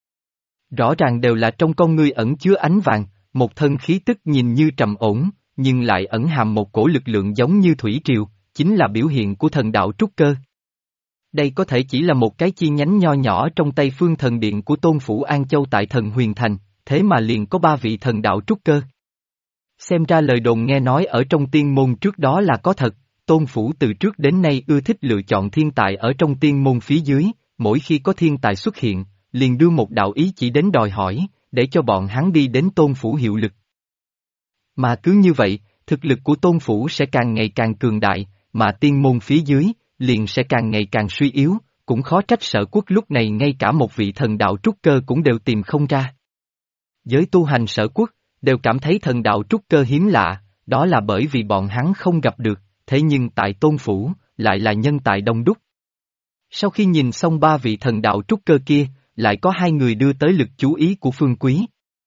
Rõ ràng đều là trong con ngươi ẩn chứa ánh vàng, một thân khí tức nhìn như trầm ổn, nhưng lại ẩn hàm một cổ lực lượng giống như thủy triều, chính là biểu hiện của thần đạo trúc cơ. Đây có thể chỉ là một cái chi nhánh nho nhỏ trong Tây Phương Thần Điện của Tôn Phủ An Châu tại Thần Huyền Thành, thế mà liền có 3 vị thần đạo trúc cơ. Xem ra lời đồn nghe nói ở trong tiên môn trước đó là có thật, Tôn Phủ từ trước đến nay ưa thích lựa chọn thiên tài ở trong tiên môn phía dưới, mỗi khi có thiên tài xuất hiện, liền đưa một đạo ý chỉ đến đòi hỏi, để cho bọn hắn đi đến Tôn Phủ hiệu lực. Mà cứ như vậy, thực lực của Tôn Phủ sẽ càng ngày càng cường đại, mà tiên môn phía dưới, liền sẽ càng ngày càng suy yếu, cũng khó trách Sở Quốc lúc này ngay cả một vị thần đạo trúc cơ cũng đều tìm không ra. Giới tu hành Sở Quốc, đều cảm thấy thần đạo trúc cơ hiếm lạ, đó là bởi vì bọn hắn không gặp được, thế nhưng tại Tôn Phủ, lại là nhân tài đông đúc. Sau khi nhìn xong 3 vị thần đạo trúc cơ kia, lại có 2 người đưa tới lực chú ý của Phương Quý.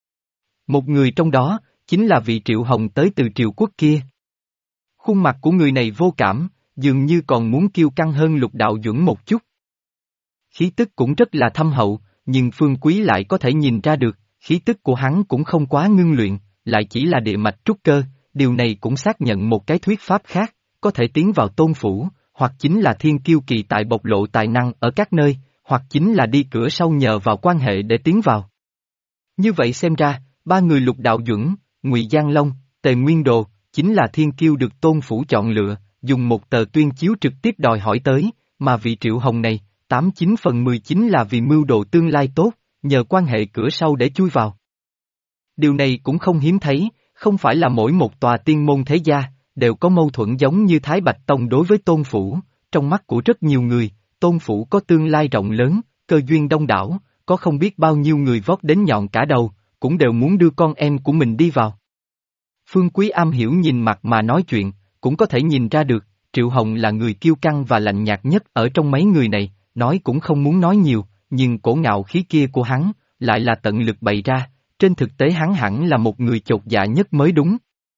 Một người trong đó, chính là vị Triệu Hồng tới từ Triều Quốc kia. Khuôn mặt của người này vô cảm, dường như còn muốn kiêu căng hơn Lục đạo duẩn một chút. Khí tức cũng rất là thâm hậu, nhưng Phương Quý lại có thể nhìn ra được, khí tức của hắn cũng không quá ngưng luyện, lại chỉ là địa mạch trúc cơ, điều này cũng xác nhận một cái thuyết pháp khác, có thể tiến vào Tôn Phủ, hoặc chính là thiên kiêu kỳ tại bộc lộ tài năng ở các nơi, hoặc chính là đi cửa sau nhờ vào quan hệ để tiến vào. Như vậy xem ra, 3 người Lục đạo duẩn, Ngụy Giang Long, Tề Nguyên Đồ, chính là thiên kiêu được Tôn Phủ chọn lựa, dùng một tờ tuyên chiếu trực tiếp đòi hỏi tới, mà vị Triệu Hồng này, 89 phần 10 chính là vì mưu đồ tương lai tốt, nhờ quan hệ cửa sau để chui vào. Điều này cũng không hiếm thấy, không phải là mỗi một tòa tiên môn thế gia, đều có mâu thuẫn giống như Thái Bạch Tông đối với Tôn Phủ, trong mắt của rất nhiều người, Tôn Phủ có tương lai rộng lớn, cơ duyên đông đảo, có không biết bao nhiêu người vót đến nhọn cả đầu, cũng đều muốn đưa con em của mình đi vào. Phương Quý am hiểu nhìn mặt mà nói chuyện, cũng có thể nhìn ra được, Triệu Hồng là người kiêu căng và lạnh nhạt nhất ở trong mấy người này, nói cũng không muốn nói nhiều, nhưng cổ ngạo khí kia của hắn, lại là tận lực bày ra, trên thực tế hắn hẳn là một người chột dạ nhất mới đúng.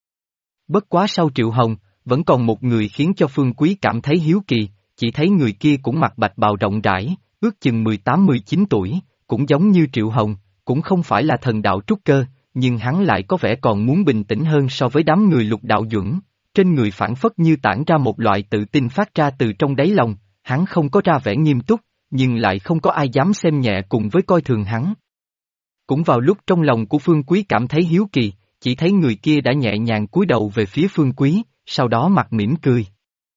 Bất quá sau Triệu Hồng, vẫn còn một người khiến cho Phương Quý cảm thấy hiếu kỳ, chỉ thấy người kia cũng mặc bạch bào rộng rãi, ước chừng 18-19 tuổi, cũng giống như Triệu Hồng, cũng không phải là thần đạo trúc cơ, nhưng hắn lại có vẻ còn muốn bình tĩnh hơn so với đám người Lục đạo duẩn, trên người phảng phất như tản ra một loại tự tin phát ra từ trong đáy lòng, hắn không có ra vẻ nghiêm túc, nhưng lại không có ai dám xem nhẹ cùng với coi thường hắn. Cũng vào lúc trong lòng của Phương Quý cảm thấy hiếu kỳ, chỉ thấy người kia đã nhẹ nhàng cúi đầu về phía Phương Quý, sau đó mặt mỉm cười.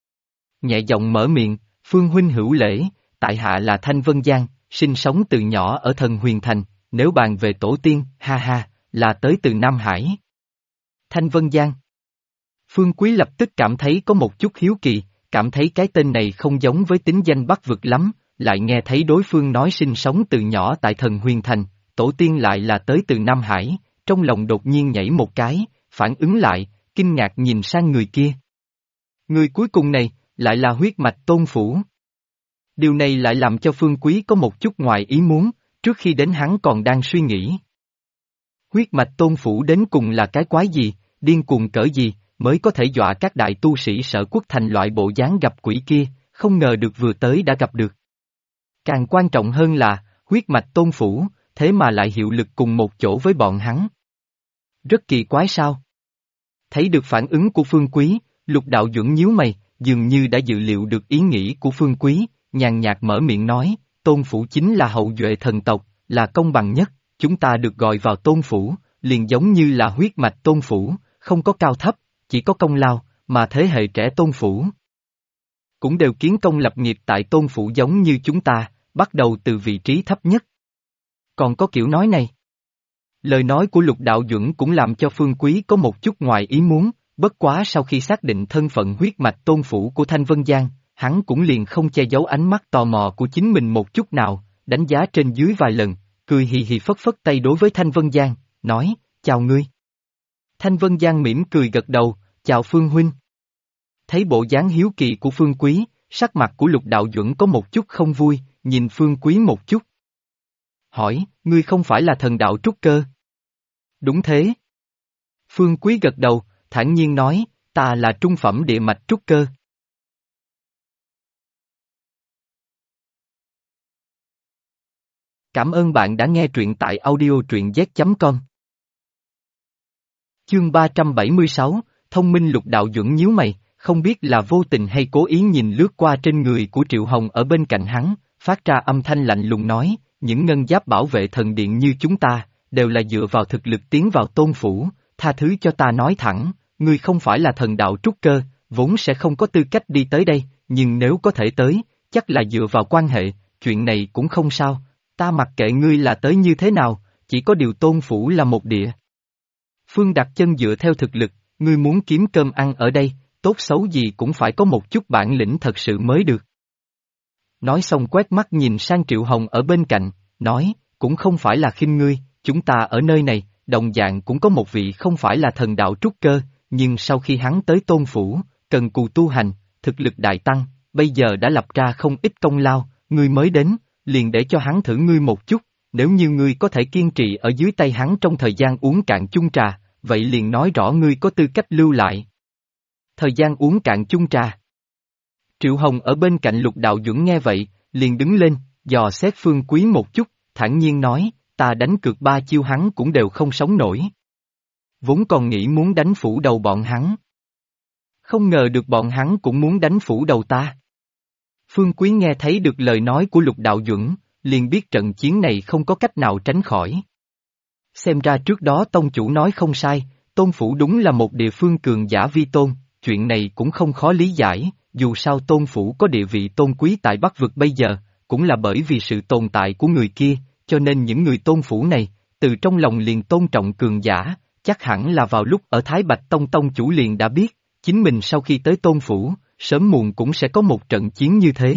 Nhẹ giọng mở miệng, Phương huynh hữu lễ, tại hạ là Thanh Vân Giang, sinh sống từ nhỏ ở Thần Huyền Thành, nếu bàn về tổ tiên, ha ha, là tới từ Nam Hải. Thanh Vân Giang. Phương Quý lập tức cảm thấy có một chút hiếu kỳ, cảm thấy cái tên này không giống với tính danh Bắc vực lắm, lại nghe thấy đối phương nói sinh sống từ nhỏ tại Thần Huyền Thành, tổ tiên lại là tới từ Nam Hải, trong lòng đột nhiên nhảy một cái, phản ứng lại, kinh ngạc nhìn sang người kia. Người cuối cùng này, lại là huyết mạch Tôn Phủ. Điều này lại làm cho Phương Quý có một chút ngoài ý muốn, trước khi đến hắn còn đang suy nghĩ. Huyết mạch Tôn Phủ đến cùng là cái quái gì, điên cuồng cỡ gì, mới có thể dọa các đại tu sĩ Sở Quốc thành loại bộ dáng gặp quỷ kia, không ngờ được vừa tới đã gặp được. Càng quan trọng hơn là, huyết mạch Tôn Phủ, thế mà lại hiệu lực cùng một chỗ với bọn hắn. Rất kỳ quái sao? Thấy được phản ứng của Phương Quý, Lục đạo duẩn nhíu mày, dường như đã dự liệu được ý nghĩ của Phương Quý, nhàn nhạt mở miệng nói, Tôn Phủ chính là hậu duệ thần tộc, là công bằng nhất, chúng ta được gọi vào Tôn Phủ, liền giống như là huyết mạch Tôn Phủ, không có cao thấp, chỉ có công lao, mà thế hệ trẻ Tôn Phủ cũng đều kiến công lập nghiệp tại Tôn Phủ giống như chúng ta, bắt đầu từ vị trí thấp nhất. Còn có kiểu nói này. Lời nói của Lục đạo duẩn cũng làm cho Phương Quý có một chút ngoài ý muốn, bất quá sau khi xác định thân phận huyết mạch Tôn Phủ của Thanh Vân Giang, hắn cũng liền không che giấu ánh mắt tò mò của chính mình một chút nào, đánh giá trên dưới vài lần, cười hì hì phất phất tay đối với Thanh Vân Giang, nói, chào ngươi. Thanh Vân Giang mỉm cười gật đầu, chào Phương huynh. Thấy bộ dáng hiếu kỳ của Phương Quý, sắc mặt của Lục đạo duẩn có một chút không vui, nhìn Phương Quý một chút. Hỏi, ngươi không phải là thần đạo trúc cơ? Đúng thế. Phương Quý gật đầu, thản nhiên nói, ta là trung phẩm địa mạch trúc cơ. Cảm ơn bạn đã nghe truyện tại audio truyện z.com. Chương 376, thông minh Lục Đạo Duẩn nhíu mày, không biết là vô tình hay cố ý nhìn lướt qua trên người của Triệu Hồng ở bên cạnh hắn, phát ra âm thanh lạnh lùng nói, những ngân giáp bảo vệ thần điện như chúng ta, đều là dựa vào thực lực tiến vào tôn phủ, tha thứ cho ta nói thẳng, ngươi không phải là thần đạo trúc cơ, vốn sẽ không có tư cách đi tới đây, nhưng nếu có thể tới, chắc là dựa vào quan hệ, chuyện này cũng không sao, ta mặc kệ ngươi là tới như thế nào, chỉ có điều tôn phủ là một địa phương đặt chân dựa theo thực lực, ngươi muốn kiếm cơm ăn ở đây, tốt xấu gì cũng phải có một chút bản lĩnh thật sự mới được. Nói xong quét mắt nhìn sang Triệu Hồng ở bên cạnh, nói, cũng không phải là khinh ngươi, chúng ta ở nơi này, đồng dạng cũng có một vị không phải là thần đạo trúc cơ, nhưng sau khi hắn tới tôn phủ, cần cù tu hành, thực lực đại tăng, bây giờ đã lập ra không ít công lao, ngươi mới đến, liền để cho hắn thử ngươi một chút, nếu như ngươi có thể kiên trì ở dưới tay hắn trong thời gian uống cạn chung trà, vậy liền nói rõ ngươi có tư cách lưu lại. Thời gian uống cạn chung trà. Triệu Hồng ở bên cạnh Lục Đạo Duẩn nghe vậy, liền đứng lên, dò xét Phương Quý một chút, thản nhiên nói, ta đánh cược 3 chiêu hắn cũng đều không sống nổi. Vốn còn nghĩ muốn đánh phủ đầu bọn hắn. Không ngờ được bọn hắn cũng muốn đánh phủ đầu ta. Phương Quý nghe thấy được lời nói của Lục Đạo Duẩn, liền biết trận chiến này không có cách nào tránh khỏi. Xem ra trước đó tông chủ nói không sai, tôn phủ đúng là một địa phương cường giả vi tôn, chuyện này cũng không khó lý giải, dù sao tôn phủ có địa vị tôn quý tại Bắc vực bây giờ, cũng là bởi vì sự tồn tại của người kia, cho nên những người tôn phủ này, từ trong lòng liền tôn trọng cường giả, chắc hẳn là vào lúc ở Thái Bạch Tông tông chủ liền đã biết, chính mình sau khi tới tôn phủ, sớm muộn cũng sẽ có một trận chiến như thế.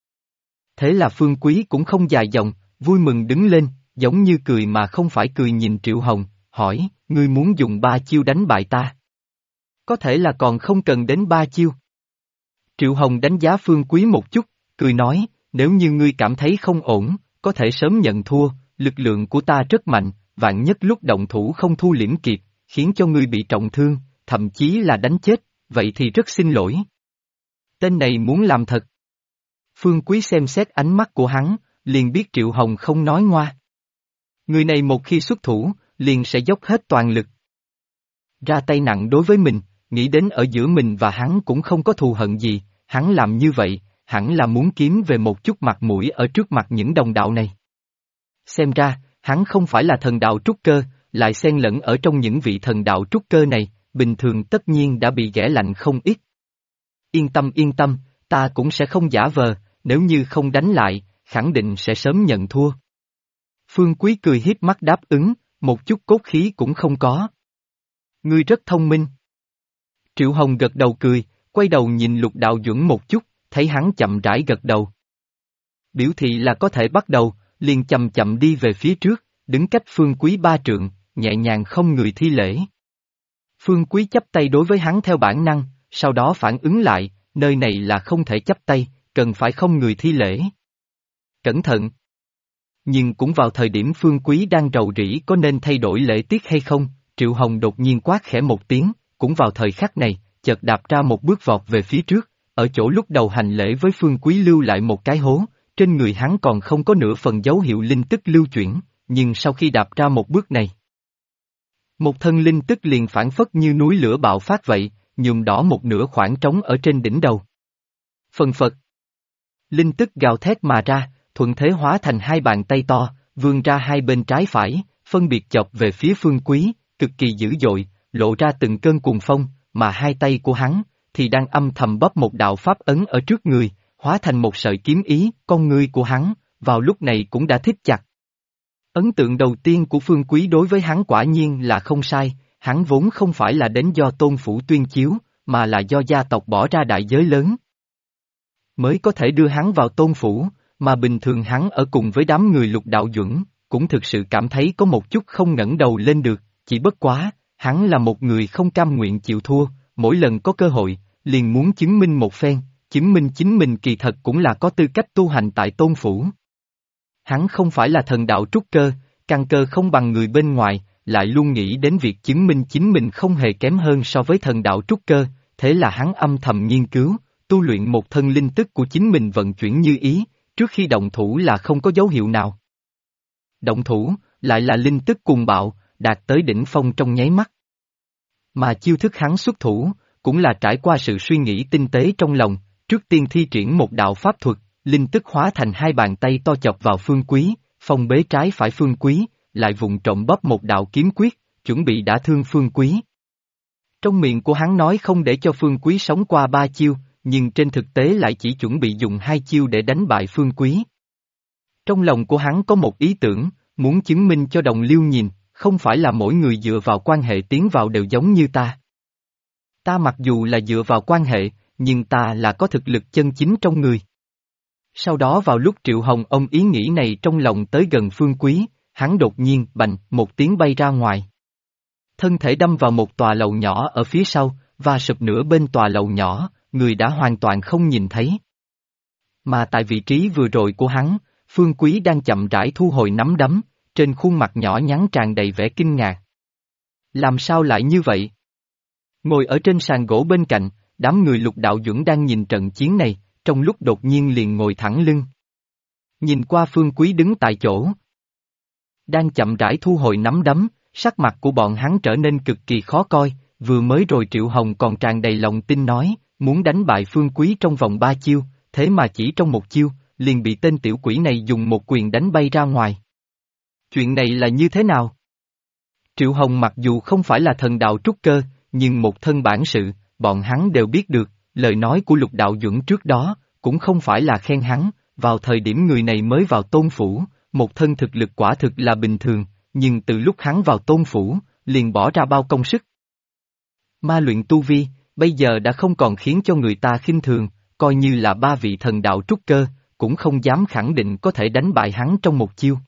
Thế là Phương Quý cũng không dài dòng, vui mừng đứng lên, giống như cười mà không phải cười nhìn Triệu Hồng, hỏi, ngươi muốn dùng 3 chiêu đánh bại ta? Có thể là còn không cần đến 3 chiêu. Triệu Hồng đánh giá Phương Quý một chút, cười nói, nếu như ngươi cảm thấy không ổn, có thể sớm nhận thua, lực lượng của ta rất mạnh, vạn nhất lúc động thủ không thu liễm kịp, khiến cho ngươi bị trọng thương, thậm chí là đánh chết, vậy thì rất xin lỗi. Tên này muốn làm thật. Phương Quý xem xét ánh mắt của hắn, liền biết Triệu Hồng không nói ngoa. Người này một khi xuất thủ, liền sẽ dốc hết toàn lực. Ra tay nặng đối với mình, nghĩ đến ở giữa mình và hắn cũng không có thù hận gì, hắn làm như vậy, hẳn là muốn kiếm về một chút mặt mũi ở trước mặt những đồng đạo này. Xem ra, hắn không phải là thần đạo trúc cơ, lại xen lẫn ở trong những vị thần đạo trúc cơ này, bình thường tất nhiên đã bị ghẻ lạnh không ít. Yên tâm, ta cũng sẽ không giả vờ, nếu như không đánh lại, khẳng định sẽ sớm nhận thua. Phương Quý cười hiếp mắt đáp ứng, một chút cốt khí cũng không có. Ngươi rất thông minh. Triệu Hồng gật đầu cười, quay đầu nhìn Lục Đạo Duẩn một chút, thấy hắn chậm rãi gật đầu. Biểu thị là có thể bắt đầu, liền chậm chậm đi về phía trước, đứng cách Phương Quý 3 trượng, nhẹ nhàng không người thi lễ. Phương Quý chắp tay đối với hắn theo bản năng, sau đó phản ứng lại, nơi này là không thể chắp tay, cần phải không người thi lễ. Cẩn thận! Nhưng cũng vào thời điểm Phương Quý đang rầu rĩ có nên thay đổi lễ tiết hay không, Triệu Hồng đột nhiên quát khẽ một tiếng, cũng vào thời khắc này, chợt đạp ra một bước vọt về phía trước, ở chỗ lúc đầu hành lễ với Phương Quý lưu lại một cái hố, trên người hắn còn không có nửa phần dấu hiệu linh tức lưu chuyển, nhưng sau khi đạp ra một bước này, một thân linh tức liền phản phất như núi lửa bạo phát vậy, nhuộm đỏ một nửa khoảng trống ở trên đỉnh đầu. Phần phật. Linh tức gào thét mà ra, thuận thế hóa thành 2 bàn tay to, vươn ra hai bên trái phải, phân biệt chộp về phía Phương Quý, cực kỳ dữ dội, lộ ra từng cơn cuồng phong, mà hai tay của hắn, thì đang âm thầm bóp một đạo pháp ấn ở trước người, hóa thành một sợi kiếm ý, con ngươi của hắn, vào lúc này cũng đã thích chặt. Ấn tượng đầu tiên của Phương Quý đối với hắn quả nhiên là không sai, hắn vốn không phải là đến do tôn phủ tuyên chiếu, mà là do gia tộc bỏ ra đại giới lớn. Mới có thể đưa hắn vào tôn phủ, mà bình thường hắn ở cùng với đám người Lục Đạo Duẩn, cũng thực sự cảm thấy có một chút không ngẩng đầu lên được, chỉ bất quá, hắn là một người không cam nguyện chịu thua, mỗi lần có cơ hội, liền muốn chứng minh một phen, chứng minh chính mình kỳ thật cũng là có tư cách tu hành tại tôn phủ. Hắn không phải là thần đạo trúc cơ, căn cơ không bằng người bên ngoài, lại luôn nghĩ đến việc chứng minh chính mình không hề kém hơn so với thần đạo trúc cơ, thế là hắn âm thầm nghiên cứu, tu luyện một thân linh tức của chính mình vận chuyển như ý, trước khi động thủ là không có dấu hiệu nào. động thủ, lại là linh tức cuồng bạo, đạt tới đỉnh phong trong nháy mắt. Mà chiêu thức hắn xuất thủ, cũng là trải qua sự suy nghĩ tinh tế trong lòng, trước tiên thi triển một đạo pháp thuật, linh tức hóa thành hai bàn tay to chọc vào Phương Quý, phong bế trái phải Phương Quý, lại vụng trộm bóp một đạo kiếm quyết, chuẩn bị đả thương Phương Quý. Trong miệng của hắn nói không để cho Phương Quý sống qua 3 chiêu, nhưng trên thực tế lại chỉ chuẩn bị dùng 2 chiêu để đánh bại Phương Quý. Trong lòng của hắn có một ý tưởng, muốn chứng minh cho đồng liêu nhìn, không phải là mỗi người dựa vào quan hệ tiến vào đều giống như ta. Ta mặc dù là dựa vào quan hệ, nhưng ta là có thực lực chân chính trong người. Sau đó vào lúc Triệu Hồng ông ý nghĩ này trong lòng tới gần Phương Quý, hắn đột nhiên bành một tiếng bay ra ngoài. Thân thể đâm vào một tòa lầu nhỏ ở phía sau, và sụp nửa bên tòa lầu nhỏ, người đã hoàn toàn không nhìn thấy. Mà tại vị trí vừa rồi của hắn, Phương Quý đang chậm rãi thu hồi nắm đấm, trên khuôn mặt nhỏ nhắn tràn đầy vẻ kinh ngạc. Làm sao lại như vậy? Ngồi ở trên sàn gỗ bên cạnh, đám người Lục Đạo Duẩn đang nhìn trận chiến này, trong lúc đột nhiên liền ngồi thẳng lưng. Nhìn qua Phương Quý đứng tại chỗ. Đang chậm rãi thu hồi nắm đấm, sắc mặt của bọn hắn trở nên cực kỳ khó coi, vừa mới rồi Triệu Hồng còn tràn đầy lòng tin nói, muốn đánh bại Phương Quý trong vòng 3 chiêu, thế mà chỉ trong một chiêu, liền bị tên tiểu quỷ này dùng một quyền đánh bay ra ngoài. Chuyện này là như thế nào? Triệu Hồng mặc dù không phải là thần đạo trúc cơ, nhưng một thân bản sự, bọn hắn đều biết được, lời nói của Lục Đạo Duẩn trước đó, cũng không phải là khen hắn, vào thời điểm người này mới vào tôn phủ, một thân thực lực quả thực là bình thường, nhưng từ lúc hắn vào tôn phủ, liền bỏ ra bao công sức. Ma luyện tu vi, bây giờ đã không còn khiến cho người ta khinh thường, coi như là 3 vị thần đạo trúc cơ, cũng không dám khẳng định có thể đánh bại hắn trong một chiêu.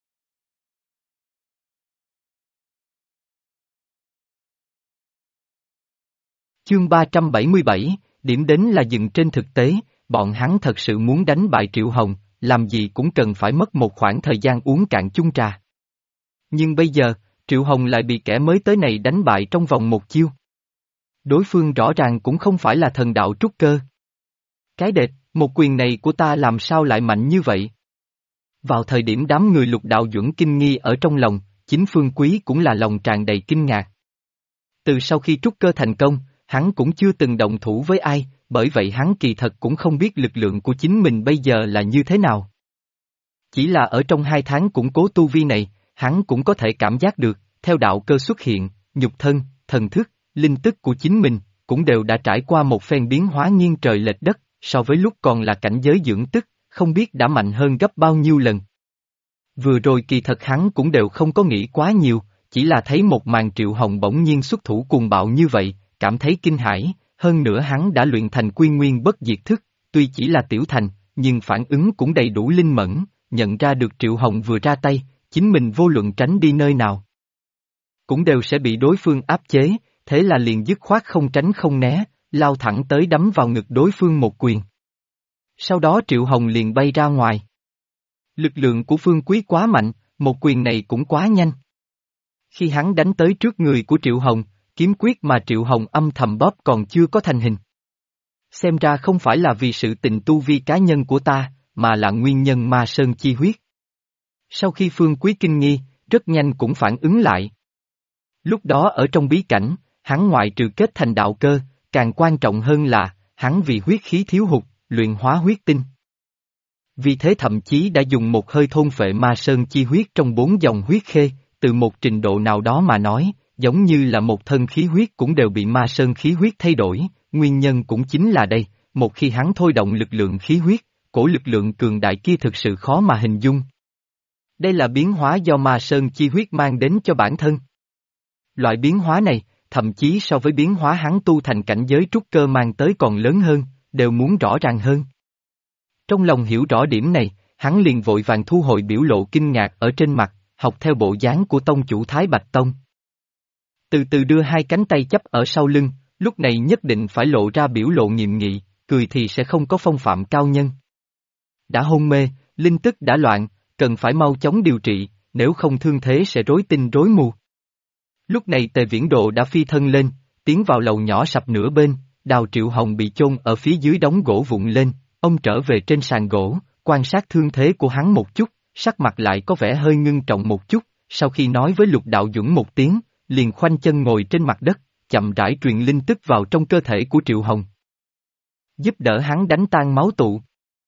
Chương 377, điểm đến là dừng trên thực tế, bọn hắn thật sự muốn đánh bại Triệu Hồng, làm gì cũng cần phải mất một khoảng thời gian uống cạn chung trà. Nhưng bây giờ, Triệu Hồng lại bị kẻ mới tới này đánh bại trong vòng một chiêu. Đối phương rõ ràng cũng không phải là thần đạo trúc cơ. Cái đệt, một quyền này của ta làm sao lại mạnh như vậy? Vào thời điểm đám người Lục Đạo Duẩn kinh nghi ở trong lòng, chính Phương Quý cũng là lòng tràn đầy kinh ngạc. Từ sau khi trúc cơ thành công, hắn cũng chưa từng động thủ với ai, bởi vậy hắn kỳ thật cũng không biết lực lượng của chính mình bây giờ là như thế nào. Chỉ là ở trong 2 tháng củng cố tu vi này, hắn cũng có thể cảm giác được, theo đạo cơ xuất hiện, nhục thân, thần thức, linh tức của chính mình, cũng đều đã trải qua một phen biến hóa nghiêng trời lệch đất, so với lúc còn là cảnh giới dưỡng tức, không biết đã mạnh hơn gấp bao nhiêu lần. Vừa rồi kỳ thật hắn cũng đều không có nghĩ quá nhiều, chỉ là thấy một màn Triệu Hồng bỗng nhiên xuất thủ cuồng bạo như vậy, cảm thấy kinh hãi, hơn nữa hắn đã luyện thành quy nguyên bất diệt thức, tuy chỉ là tiểu thành, nhưng phản ứng cũng đầy đủ linh mẫn, nhận ra được Triệu Hồng vừa ra tay, chính mình vô luận tránh đi nơi nào. Cũng đều sẽ bị đối phương áp chế, thế là liền dứt khoát không tránh không né, lao thẳng tới đấm vào ngực đối phương một quyền. Sau đó Triệu Hồng liền bay ra ngoài. Lực lượng của Phương Quý quá mạnh, một quyền này cũng quá nhanh. Khi hắn đánh tới trước người của Triệu Hồng, kiếm quyết mà Triệu Hồng âm thầm bóp còn chưa có thành hình. Xem ra không phải là vì sự tình tu vi cá nhân của ta, mà là nguyên nhân ma sơn chi huyết. Sau khi Phương Quý kinh nghi, rất nhanh cũng phản ứng lại. Lúc đó ở trong bí cảnh, hắn ngoại trừ kết thành đạo cơ, càng quan trọng hơn là, hắn vì huyết khí thiếu hụt, luyện hóa huyết tinh. Vì thế thậm chí đã dùng một hơi thôn phệ ma sơn chi huyết trong 4 dòng huyết khê, từ một trình độ nào đó mà nói, giống như là một thân khí huyết cũng đều bị ma sơn khí huyết thay đổi, nguyên nhân cũng chính là đây, một khi hắn thôi động lực lượng khí huyết, cổ lực lượng cường đại kia thực sự khó mà hình dung. Đây là biến hóa do ma sơn chi huyết mang đến cho bản thân. Loại biến hóa này, thậm chí so với biến hóa hắn tu thành cảnh giới trúc cơ mang tới còn lớn hơn, đều muốn rõ ràng hơn. Trong lòng hiểu rõ điểm này, hắn liền vội vàng thu hồi biểu lộ kinh ngạc ở trên mặt, học theo bộ dáng của tông chủ Thái Bạch Tông. Từ từ đưa 2 cánh tay chấp ở sau lưng, lúc này nhất định phải lộ ra biểu lộ nghiêm nghị, cười thì sẽ không có phong phạm cao nhân. Đã hôn mê, linh tức đã loạn, cần phải mau chóng điều trị, nếu không thương thế sẽ rối tinh rối mù. Lúc này Tề Viễn Độ đã phi thân lên, tiến vào lầu nhỏ sập nửa bên, Đào Triệu Hồng bị chôn ở phía dưới đống gỗ vụn lên, ông trở về trên sàn gỗ, quan sát thương thế của hắn một chút, sắc mặt lại có vẻ hơi ngưng trọng một chút, sau khi nói với Lục Đạo Duẩn một tiếng, liền khoanh chân ngồi trên mặt đất, chậm rãi truyền linh tức vào trong cơ thể của Triệu Hồng. Giúp đỡ hắn đánh tan máu tụ.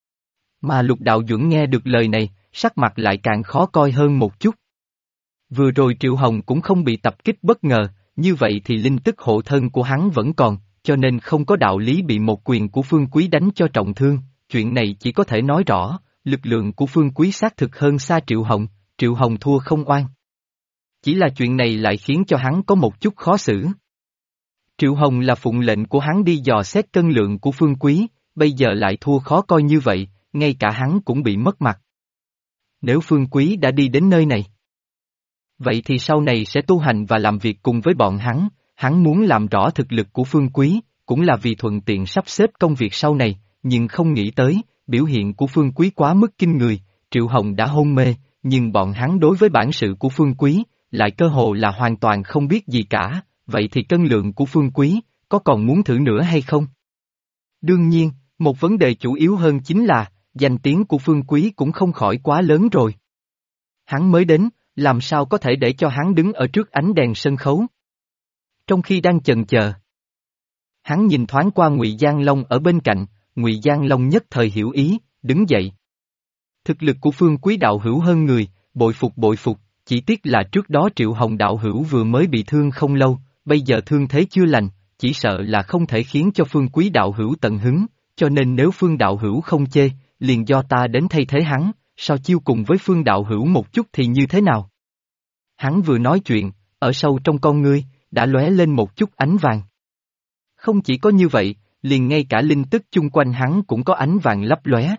Mà Lục Đạo Duẩn nghe được lời này, sắc mặt lại càng khó coi hơn một chút. Vừa rồi Triệu Hồng cũng không bị tập kích bất ngờ, như vậy thì linh tức hộ thân của hắn vẫn còn, cho nên không có đạo lý bị một quyền của Phương Quý đánh cho trọng thương, chuyện này chỉ có thể nói rõ, lực lượng của Phương Quý xác thực hơn xa Triệu Hồng thua không oan. Chỉ là chuyện này lại khiến cho hắn có một chút khó xử. Triệu Hồng là phụng lệnh của hắn đi dò xét cân lượng của Phương Quý, bây giờ lại thua khó coi như vậy, ngay cả hắn cũng bị mất mặt. Nếu Phương Quý đã đi đến nơi này, vậy thì sau này sẽ tu hành và làm việc cùng với bọn hắn muốn làm rõ thực lực của Phương Quý, cũng là vì thuận tiện sắp xếp công việc sau này, nhưng không nghĩ tới, biểu hiện của Phương Quý quá mức kinh người, Triệu Hồng đã hôn mê, nhưng bọn hắn đối với bản sự của Phương Quý, lại cơ hồ là hoàn toàn không biết gì cả, vậy thì cân lượng của Phương Quý, có còn muốn thử nữa hay không? Đương nhiên, một vấn đề chủ yếu hơn chính là, danh tiếng của Phương Quý cũng không khỏi quá lớn rồi. Hắn mới đến, làm sao có thể để cho hắn đứng ở trước ánh đèn sân khấu? Trong khi đang chần chờ, hắn nhìn thoáng qua Ngụy Giang Long ở bên cạnh, Ngụy Giang Long nhất thời hiểu ý, đứng dậy. Thực lực của Phương Quý đạo hữu hơn người, bội phục, chỉ tiếc là trước đó Triệu Hồng đạo hữu vừa mới bị thương không lâu, bây giờ thương thế chưa lành, chỉ sợ là không thể khiến cho Phương Quý đạo hữu tận hứng, cho nên nếu Phương đạo hữu không chê, liền do ta đến thay thế hắn, sao chiêu cùng với Phương đạo hữu một chút thì như thế nào? Hắn vừa nói chuyện, ở sâu trong con ngươi, đã lóe lên một chút ánh vàng. Không chỉ có như vậy, liền ngay cả linh tức chung quanh hắn cũng có ánh vàng lấp lóe.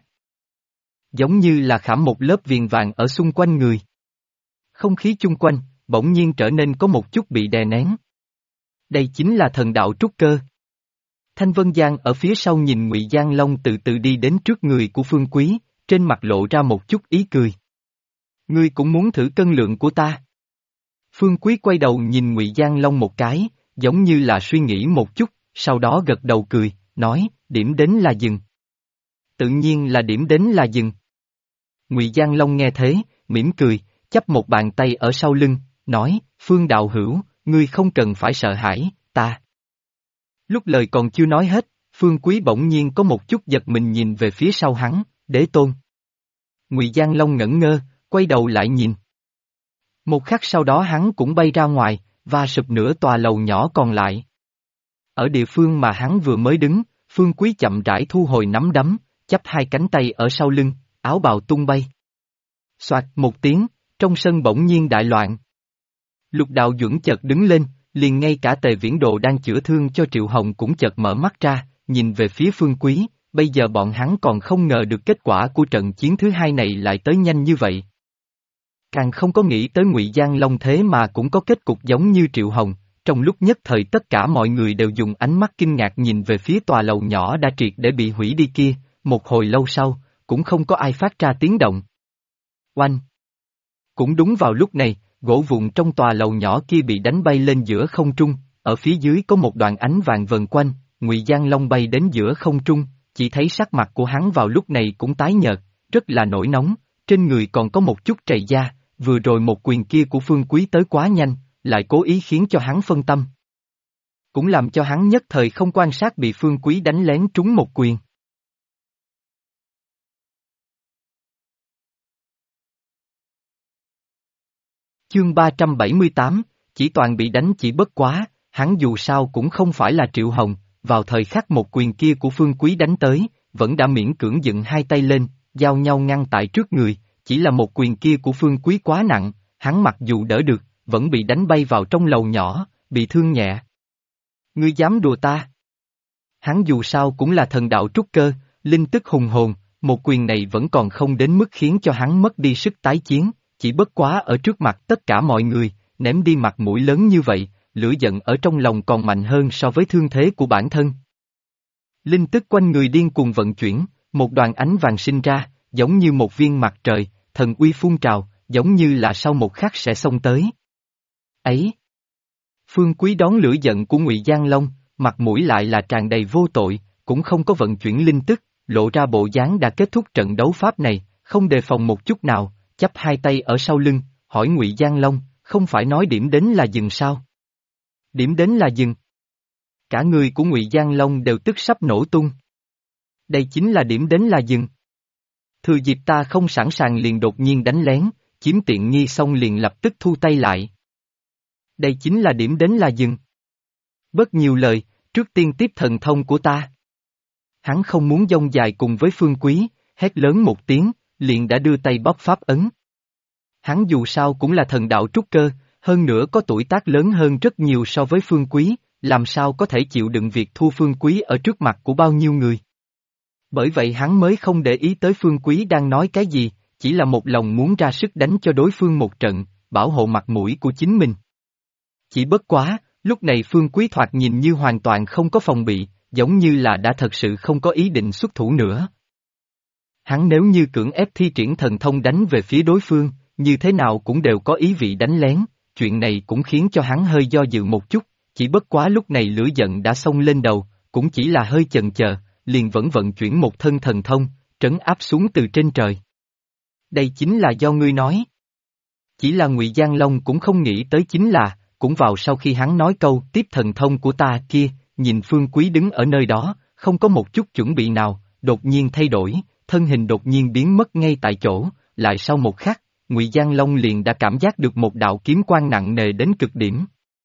Giống như là khảm một lớp viền vàng ở xung quanh người. Không khí chung quanh, bỗng nhiên trở nên có một chút bị đè nén. Đây chính là thần đạo trúc cơ. Thanh Vân Giang ở phía sau nhìn Ngụy Giang Long từ từ đi đến trước người của Phương Quý, trên mặt lộ ra một chút ý cười. Ngươi cũng muốn thử cân lượng của ta. Phương Quý quay đầu nhìn Ngụy Giang Long một cái, giống như là suy nghĩ một chút, sau đó gật đầu cười, nói, điểm đến là dừng. Tự nhiên là điểm đến là dừng. Ngụy Giang Long nghe thế, mỉm cười, chắp một bàn tay ở sau lưng, nói, Phương đạo hữu, ngươi không cần phải sợ hãi, ta. Lúc lời còn chưa nói hết, Phương Quý bỗng nhiên có một chút giật mình nhìn về phía sau hắn, Đế Tôn. Ngụy Giang Long ngẩn ngơ, quay đầu lại nhìn. Một khắc sau đó hắn cũng bay ra ngoài, và sụp nửa tòa lầu nhỏ còn lại. Ở địa phương mà hắn vừa mới đứng, Phương Quý chậm rãi thu hồi nắm đấm, chắp hai cánh tay ở sau lưng, áo bào tung bay. Soạt một tiếng, trong sân bỗng nhiên đại loạn. Lục Đạo Duẩn chợt đứng lên, liền ngay cả Tề Viễn Đồ đang chữa thương cho Triệu Hồng cũng chợt mở mắt ra, nhìn về phía Phương Quý, bây giờ bọn hắn còn không ngờ được kết quả của trận chiến thứ hai này lại tới nhanh như vậy. Càng không có nghĩ tới Ngụy Giang Long thế mà cũng có kết cục giống như Triệu Hồng, trong lúc nhất thời tất cả mọi người đều dùng ánh mắt kinh ngạc nhìn về phía tòa lầu nhỏ đã triệt để bị hủy đi kia, một hồi lâu sau, cũng không có ai phát ra tiếng động. Oanh! Cũng đúng vào lúc này, gỗ vụn trong tòa lầu nhỏ kia bị đánh bay lên giữa không trung, ở phía dưới có một đoạn ánh vàng vần quanh, Ngụy Giang Long bay đến giữa không trung, chỉ thấy sắc mặt của hắn vào lúc này cũng tái nhợt, rất là nổi nóng, trên người còn có một chút trầy da, vừa rồi một quyền kia của Phương Quý tới quá nhanh, lại cố ý khiến cho hắn phân tâm. Cũng làm cho hắn nhất thời không quan sát bị Phương Quý đánh lén trúng một quyền. Chương 378, chỉ toàn bị đánh chỉ bất quá, hắn dù sao cũng không phải là Triệu Hồng, vào thời khắc một quyền kia của Phương Quý đánh tới, vẫn đã miễn cưỡng dựng hai tay lên, giao nhau ngăn tại trước người, chỉ là một quyền kia của Phương Quý quá nặng, hắn mặc dù đỡ được, vẫn bị đánh bay vào trong lầu nhỏ, bị thương nhẹ. Ngươi dám đùa ta? Hắn dù sao cũng là thần đạo trúc cơ, linh tức hùng hồn, một quyền này vẫn còn không đến mức khiến cho hắn mất đi sức tái chiến, chỉ bất quá ở trước mặt tất cả mọi người, ném đi mặt mũi lớn như vậy, lửa giận ở trong lòng còn mạnh hơn so với thương thế của bản thân. Linh tức quanh người điên cuồng vận chuyển, một đoàn ánh vàng sinh ra, giống như một viên mặt trời, thần uy phun trào, giống như là sau một khắc sẽ xông tới. Ấy! Phương Quý đón lửa giận của Ngụy Giang Long, mặt mũi lại là tràn đầy vô tội, cũng không có vận chuyển linh tức, lộ ra bộ dáng đã kết thúc trận đấu pháp này, không đề phòng một chút nào, chắp hai tay ở sau lưng, hỏi Ngụy Giang Long, không phải nói điểm đến là dừng sao? Điểm đến là dừng. Cả người của Ngụy Giang Long đều tức sắp nổ tung. Đây chính là điểm đến là dừng. Thừa dịp ta không sẵn sàng liền đột nhiên đánh lén, chiếm tiện nghi xong liền lập tức thu tay lại. Đây chính là điểm đến là dừng. Bớt nhiều lời, trước tiên tiếp thần thông của ta. Hắn không muốn dông dài cùng với Phương Quý, hét lớn một tiếng, liền đã đưa tay bóp pháp ấn. Hắn dù sao cũng là thần đạo trúc cơ, hơn nữa có tuổi tác lớn hơn rất nhiều so với Phương Quý, làm sao có thể chịu đựng việc thua Phương Quý ở trước mặt của bao nhiêu người. Bởi vậy hắn mới không để ý tới Phương Quý đang nói cái gì, chỉ là một lòng muốn ra sức đánh cho đối phương một trận, bảo hộ mặt mũi của chính mình. Chỉ bất quá, lúc này Phương Quý thoạt nhìn như hoàn toàn không có phòng bị, giống như là đã thật sự không có ý định xuất thủ nữa. Hắn nếu như cưỡng ép thi triển thần thông đánh về phía đối phương, như thế nào cũng đều có ý vị đánh lén, chuyện này cũng khiến cho hắn hơi do dự một chút, chỉ bất quá lúc này lửa giận đã xông lên đầu, cũng chỉ là hơi chần chờ, liền vẫn vận chuyển một thân thần thông, trấn áp xuống từ trên trời. Đây chính là do ngươi nói. Chỉ là Ngụy Giang Long cũng không nghĩ tới chính là, cũng vào sau khi hắn nói câu tiếp thần thông của ta kia, nhìn Phương Quý đứng ở nơi đó, không có một chút chuẩn bị nào, đột nhiên thay đổi, thân hình đột nhiên biến mất ngay tại chỗ, lại sau một khắc, Ngụy Giang Long liền đã cảm giác được một đạo kiếm quang nặng nề đến cực điểm.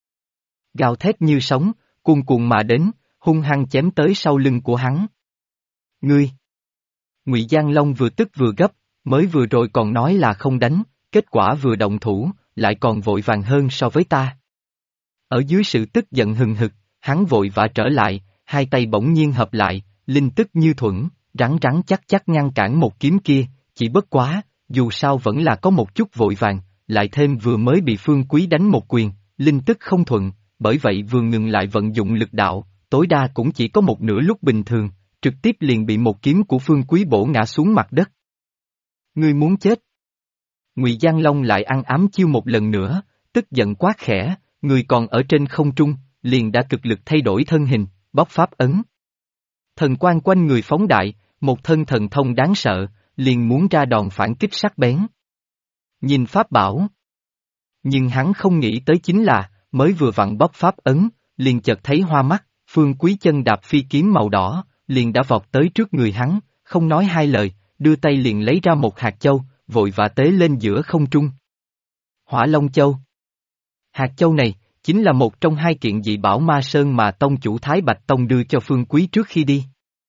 Gào thét như sóng, cuồn cuộn mà đến, hung hăng chém tới sau lưng của hắn. Ngươi! Ngụy Giang Long vừa tức vừa gấp, mới vừa rồi còn nói là không đánh, kết quả vừa động thủ, lại còn vội vàng hơn so với ta. Ở dưới sự tức giận hừng hực, hắn vội vã trở lại, hai tay bỗng nhiên hợp lại, linh tức như thuẫn, rắn rắn chắc chắc ngăn cản một kiếm kia, chỉ bất quá, dù sao vẫn là có một chút vội vàng, lại thêm vừa mới bị Phương Quý đánh một quyền, linh tức không thuận, bởi vậy vừa ngừng lại vận dụng lực đạo, tối đa cũng chỉ có một nửa lúc bình thường, trực tiếp liền bị một kiếm của Phương Quý bổ ngã xuống mặt đất. Ngươi muốn chết. Ngụy Giang Long lại ăn ám chiêu một lần nữa, tức giận quát khẽ, người còn ở trên không trung, liền đã cực lực thay đổi thân hình, bóc pháp ấn. Thần quang quanh người phóng đại, một thân thần thông đáng sợ, liền muốn ra đòn phản kích sắc bén. Nhìn pháp bảo. Nhưng hắn không nghĩ tới chính là, mới vừa vặn bóc pháp ấn, liền chợt thấy hoa mắt, Phương Quý chân đạp phi kiếm màu đỏ, liền đã vọt tới trước người hắn, không nói hai lời, đưa tay liền lấy ra một hạt châu, vội vã tế lên giữa không trung. Hỏa Long Châu. Hạt châu này, chính là một trong hai kiện dị bảo ma sơn mà tông chủ Thái Bạch Tông đưa cho Phương Quý trước khi đi.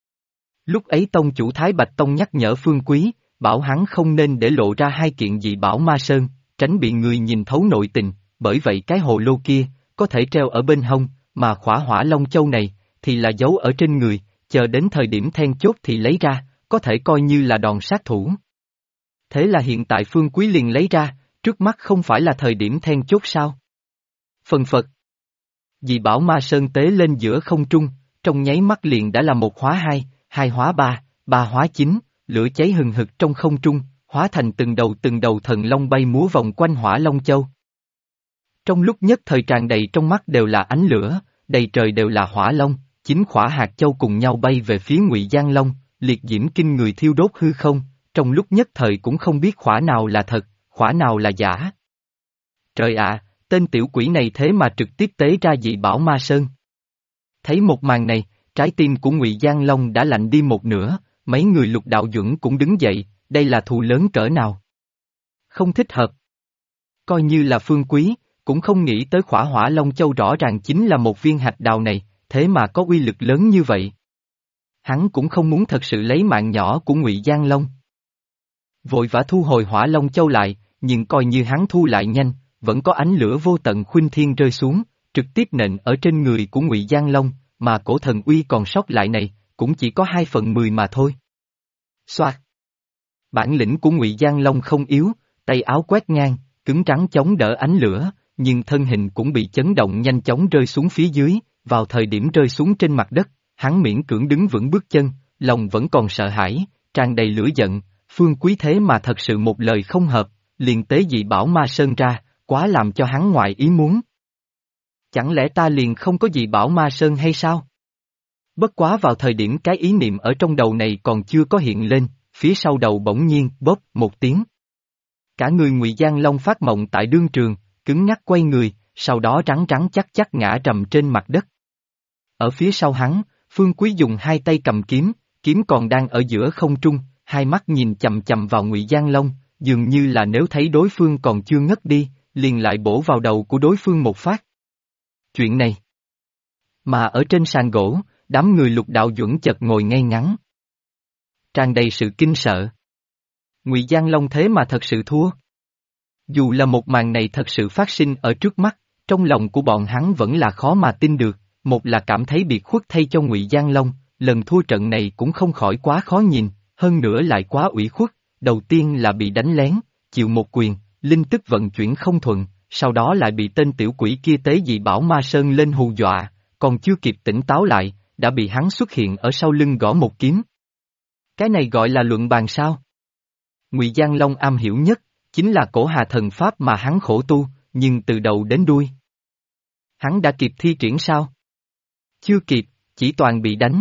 Lúc ấy tông chủ Thái Bạch Tông nhắc nhở Phương Quý, bảo hắn không nên để lộ ra hai kiện dị bảo ma sơn, tránh bị người nhìn thấu nội tình, bởi vậy cái hồ lô kia, có thể treo ở bên hông, mà khỏa Hỏa Long Châu này, thì là giấu ở trên người, chờ đến thời điểm then chốt thì lấy ra, có thể coi như là đòn sát thủ. Thế là hiện tại Phương Quý liền lấy ra, trước mắt không phải là thời điểm then chốt sao? Phần phật. Dị bảo ma sơn tế lên giữa không trung, trong nháy mắt liền đã là một hóa hai, hai hóa ba, ba hóa chín, lửa cháy hừng hực trong không trung, hóa thành từng đầu thần long bay múa vòng quanh Hỏa Long Châu. Trong lúc nhất thời tràn đầy trong mắt đều là ánh lửa, đầy trời đều là hỏa long, chín khỏa hạt châu cùng nhau bay về phía Ngụy Giang Long, liệt diễm kinh người thiêu đốt hư không, trong lúc nhất thời cũng không biết khỏa nào là thật, khỏa nào là giả. Trời ạ, tên tiểu quỷ này thế mà trực tiếp tế ra dị bảo ma sơn. Thấy một màn này, trái tim của Ngụy Giang Long đã lạnh đi một nửa, mấy người Lục Đạo Duẩn cũng đứng dậy, đây là thù lớn cỡ nào. Không thích hợp. Coi như là Phương Quý, cũng không nghĩ tới khỏa Hỏa Long Châu rõ ràng chính là một viên hạch đào này, thế mà có uy lực lớn như vậy. Hắn cũng không muốn thật sự lấy mạng nhỏ của Ngụy Giang Long. Vội vã thu hồi Hỏa Long Châu lại, nhưng coi như hắn thu lại nhanh, vẫn có ánh lửa vô tận khuynh thiên rơi xuống, trực tiếp nện ở trên người của Ngụy Giang Long, mà cổ thần uy còn sót lại này, cũng chỉ có 2/10 mà thôi. Xoạt. Bản lĩnh của Ngụy Giang Long không yếu, tay áo quét ngang, cứng rắn chống đỡ ánh lửa, nhưng thân hình cũng bị chấn động nhanh chóng rơi xuống phía dưới, vào thời điểm rơi xuống trên mặt đất, hắn miễn cưỡng đứng vững bước chân, lòng vẫn còn sợ hãi, tràn đầy lửa giận, Phương Quý thế mà thật sự một lời không hợp, liền tế dị bảo ma sơn ra, quá làm cho hắn ngoài ý muốn. Chẳng lẽ ta liền không có dị bảo ma sơn hay sao? Bất quá vào thời điểm cái ý niệm ở trong đầu này còn chưa có hiện lên, phía sau đầu bỗng nhiên bóp một tiếng. Cả người Ngụy Giang Long phát mộng tại đương trường, cứng ngắc quay người, sau đó rắn rắn chắc chắc ngã rầm trên mặt đất. Ở phía sau hắn, Phương Quý dùng hai tay cầm kiếm, kiếm còn đang ở giữa không trung, hai mắt nhìn chầm chầm vào Ngụy Giang Long, dường như là nếu thấy đối phương còn chưa ngất đi, liền lại bổ vào đầu của đối phương một phát. Chuyện này. Mà ở trên sàn gỗ, đám người Lục Đạo Duẩn chợt ngồi ngay ngắn. Tràn đầy sự kinh sợ. Ngụy Giang Long thế mà thật sự thua. Dù là một màn này thật sự phát sinh ở trước mắt, trong lòng của bọn hắn vẫn là khó mà tin được, một là cảm thấy biệt khuất thay cho Ngụy Giang Long, lần thua trận này cũng không khỏi quá khó nhìn, hơn nữa lại quá ủy khuất, đầu tiên là bị đánh lén, chịu một quyền, linh tức vận chuyển không thuận, sau đó lại bị tên tiểu quỷ kia tế dị bảo ma sơn lên hù dọa, còn chưa kịp tỉnh táo lại, đã bị hắn xuất hiện ở sau lưng gõ một kiếm. Cái này gọi là luận bàn sao? Ngụy Giang Long am hiểu nhất, chính là cổ hà thần pháp mà hắn khổ tu, nhưng từ đầu đến đuôi. Hắn đã kịp thi triển sao? Chưa kịp, chỉ toàn bị đánh.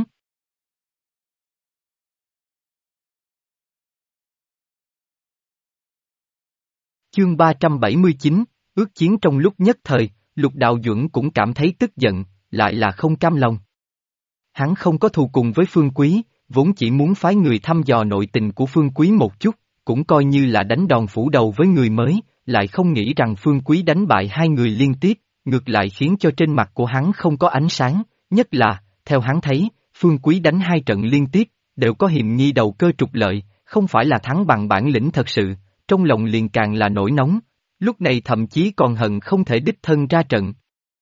Chương 379, ước chiến trong lúc nhất thời, Lục Đạo Duẩn cũng cảm thấy tức giận, lại là không cam lòng. Hắn không có thù cùng với Phương Quý, vốn chỉ muốn phái người thăm dò nội tình của Phương Quý một chút, cũng coi như là đánh đòn phủ đầu với người mới, lại không nghĩ rằng Phương Quý đánh bại hai người liên tiếp, ngược lại khiến cho trên mặt của hắn không có ánh sáng, nhất là, theo hắn thấy, Phương Quý đánh hai trận liên tiếp, đều có hiềm nghi đầu cơ trục lợi, không phải là thắng bằng bản lĩnh thật sự, trong lòng liền càng là nổi nóng, lúc này thậm chí còn hận không thể đích thân ra trận.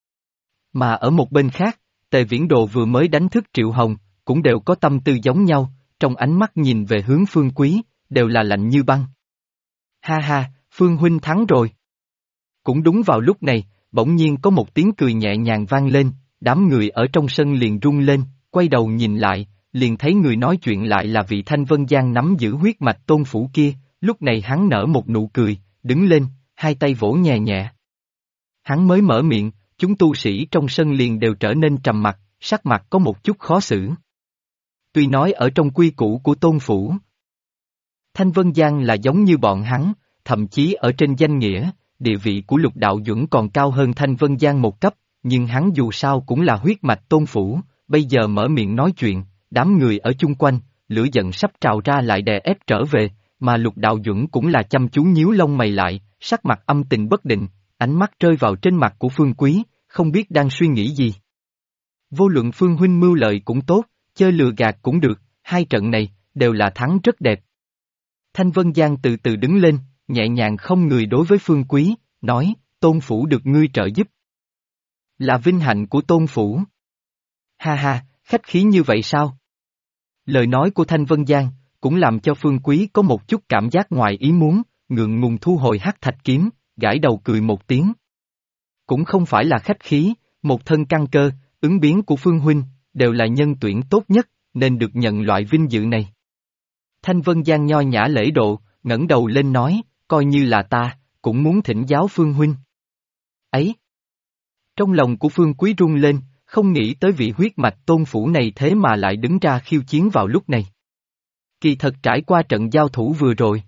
Mà ở một bên khác, Tề Viễn Đồ vừa mới đánh thức Triệu Hồng, cũng đều có tâm tư giống nhau, trong ánh mắt nhìn về hướng Phương Quý, đều là lạnh như băng. Ha ha, Phương huynh thắng rồi. Cũng đúng vào lúc này, bỗng nhiên có một tiếng cười nhẹ nhàng vang lên, đám người ở trong sân liền rung lên, quay đầu nhìn lại, liền thấy người nói chuyện lại là vị Thanh Vân Giang nắm giữ huyết mạch Tôn Phủ kia, lúc này hắn nở một nụ cười, đứng lên, hai tay vỗ nhẹ nhẹ. Hắn mới mở miệng, chúng tu sĩ trong sân liền đều trở nên trầm mặc, sắc mặt có một chút khó xử. Tuy nói ở trong quy củ của Tôn Phủ, Thanh Vân Giang là giống như bọn hắn, thậm chí ở trên danh nghĩa, địa vị của Lục Đạo Duẩn còn cao hơn Thanh Vân Giang một cấp, nhưng hắn dù sao cũng là huyết mạch Tôn Phủ, bây giờ mở miệng nói chuyện, đám người ở chung quanh, lửa giận sắp trào ra lại đè ép trở về, mà Lục Đạo Duẩn cũng là chăm chú nhíu lông mày lại, sắc mặt âm tình bất định, ánh mắt rơi vào trên mặt của Phương Quý, không biết đang suy nghĩ gì. Vô luận Phương huynh mưu lợi cũng tốt, chơi lừa gạt cũng được, hai trận này, đều là thắng rất đẹp. Thanh Vân Giang từ từ đứng lên, nhẹ nhàng không người đối với Phương Quý, nói, Tôn Phủ được ngươi trợ giúp. Là vinh hạnh của Tôn Phủ. Ha ha, khách khí như vậy sao? Lời nói của Thanh Vân Giang, cũng làm cho Phương Quý có một chút cảm giác ngoài ý muốn, ngượng ngùng thu hồi hắc thạch kiếm, gãi đầu cười một tiếng. Cũng không phải là khách khí, một thân căn cơ, ứng biến của Phương huynh, đều là nhân tuyển tốt nhất, nên được nhận loại vinh dự này. Thanh Vân Giang nho nhã lễ độ, ngẩng đầu lên nói, coi như là ta, cũng muốn thỉnh giáo Phương huynh. Ấy! Trong lòng của Phương Quý rung lên, không nghĩ tới vị huyết mạch Tôn Phủ này thế mà lại đứng ra khiêu chiến vào lúc này. Kỳ thật trải qua trận giao thủ vừa rồi,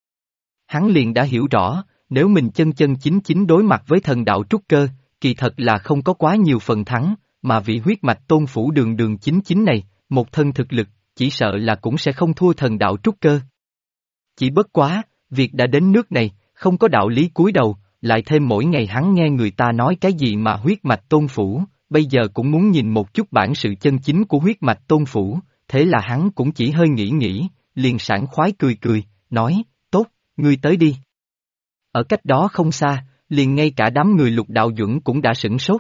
hắn liền đã hiểu rõ, nếu mình chân chân chính chính đối mặt với thần đạo trúc cơ, kỳ thật là không có quá nhiều phần thắng, mà vị huyết mạch Tôn Phủ đường đường chính chính này, một thân thực lực, chỉ sợ là cũng sẽ không thua thần đạo trúc cơ. Chỉ bất quá, việc đã đến nước này, không có đạo lý cúi đầu, lại thêm mỗi ngày hắn nghe người ta nói cái gì mà huyết mạch Tôn Phủ, bây giờ cũng muốn nhìn một chút bản sự chân chính của huyết mạch Tôn Phủ, thế là hắn cũng chỉ hơi nghĩ, liền sảng khoái cười cười, nói, tốt, ngươi tới đi. Ở cách đó không xa, liền ngay cả đám người Lục Đạo Duẩn cũng đã sửng sốt.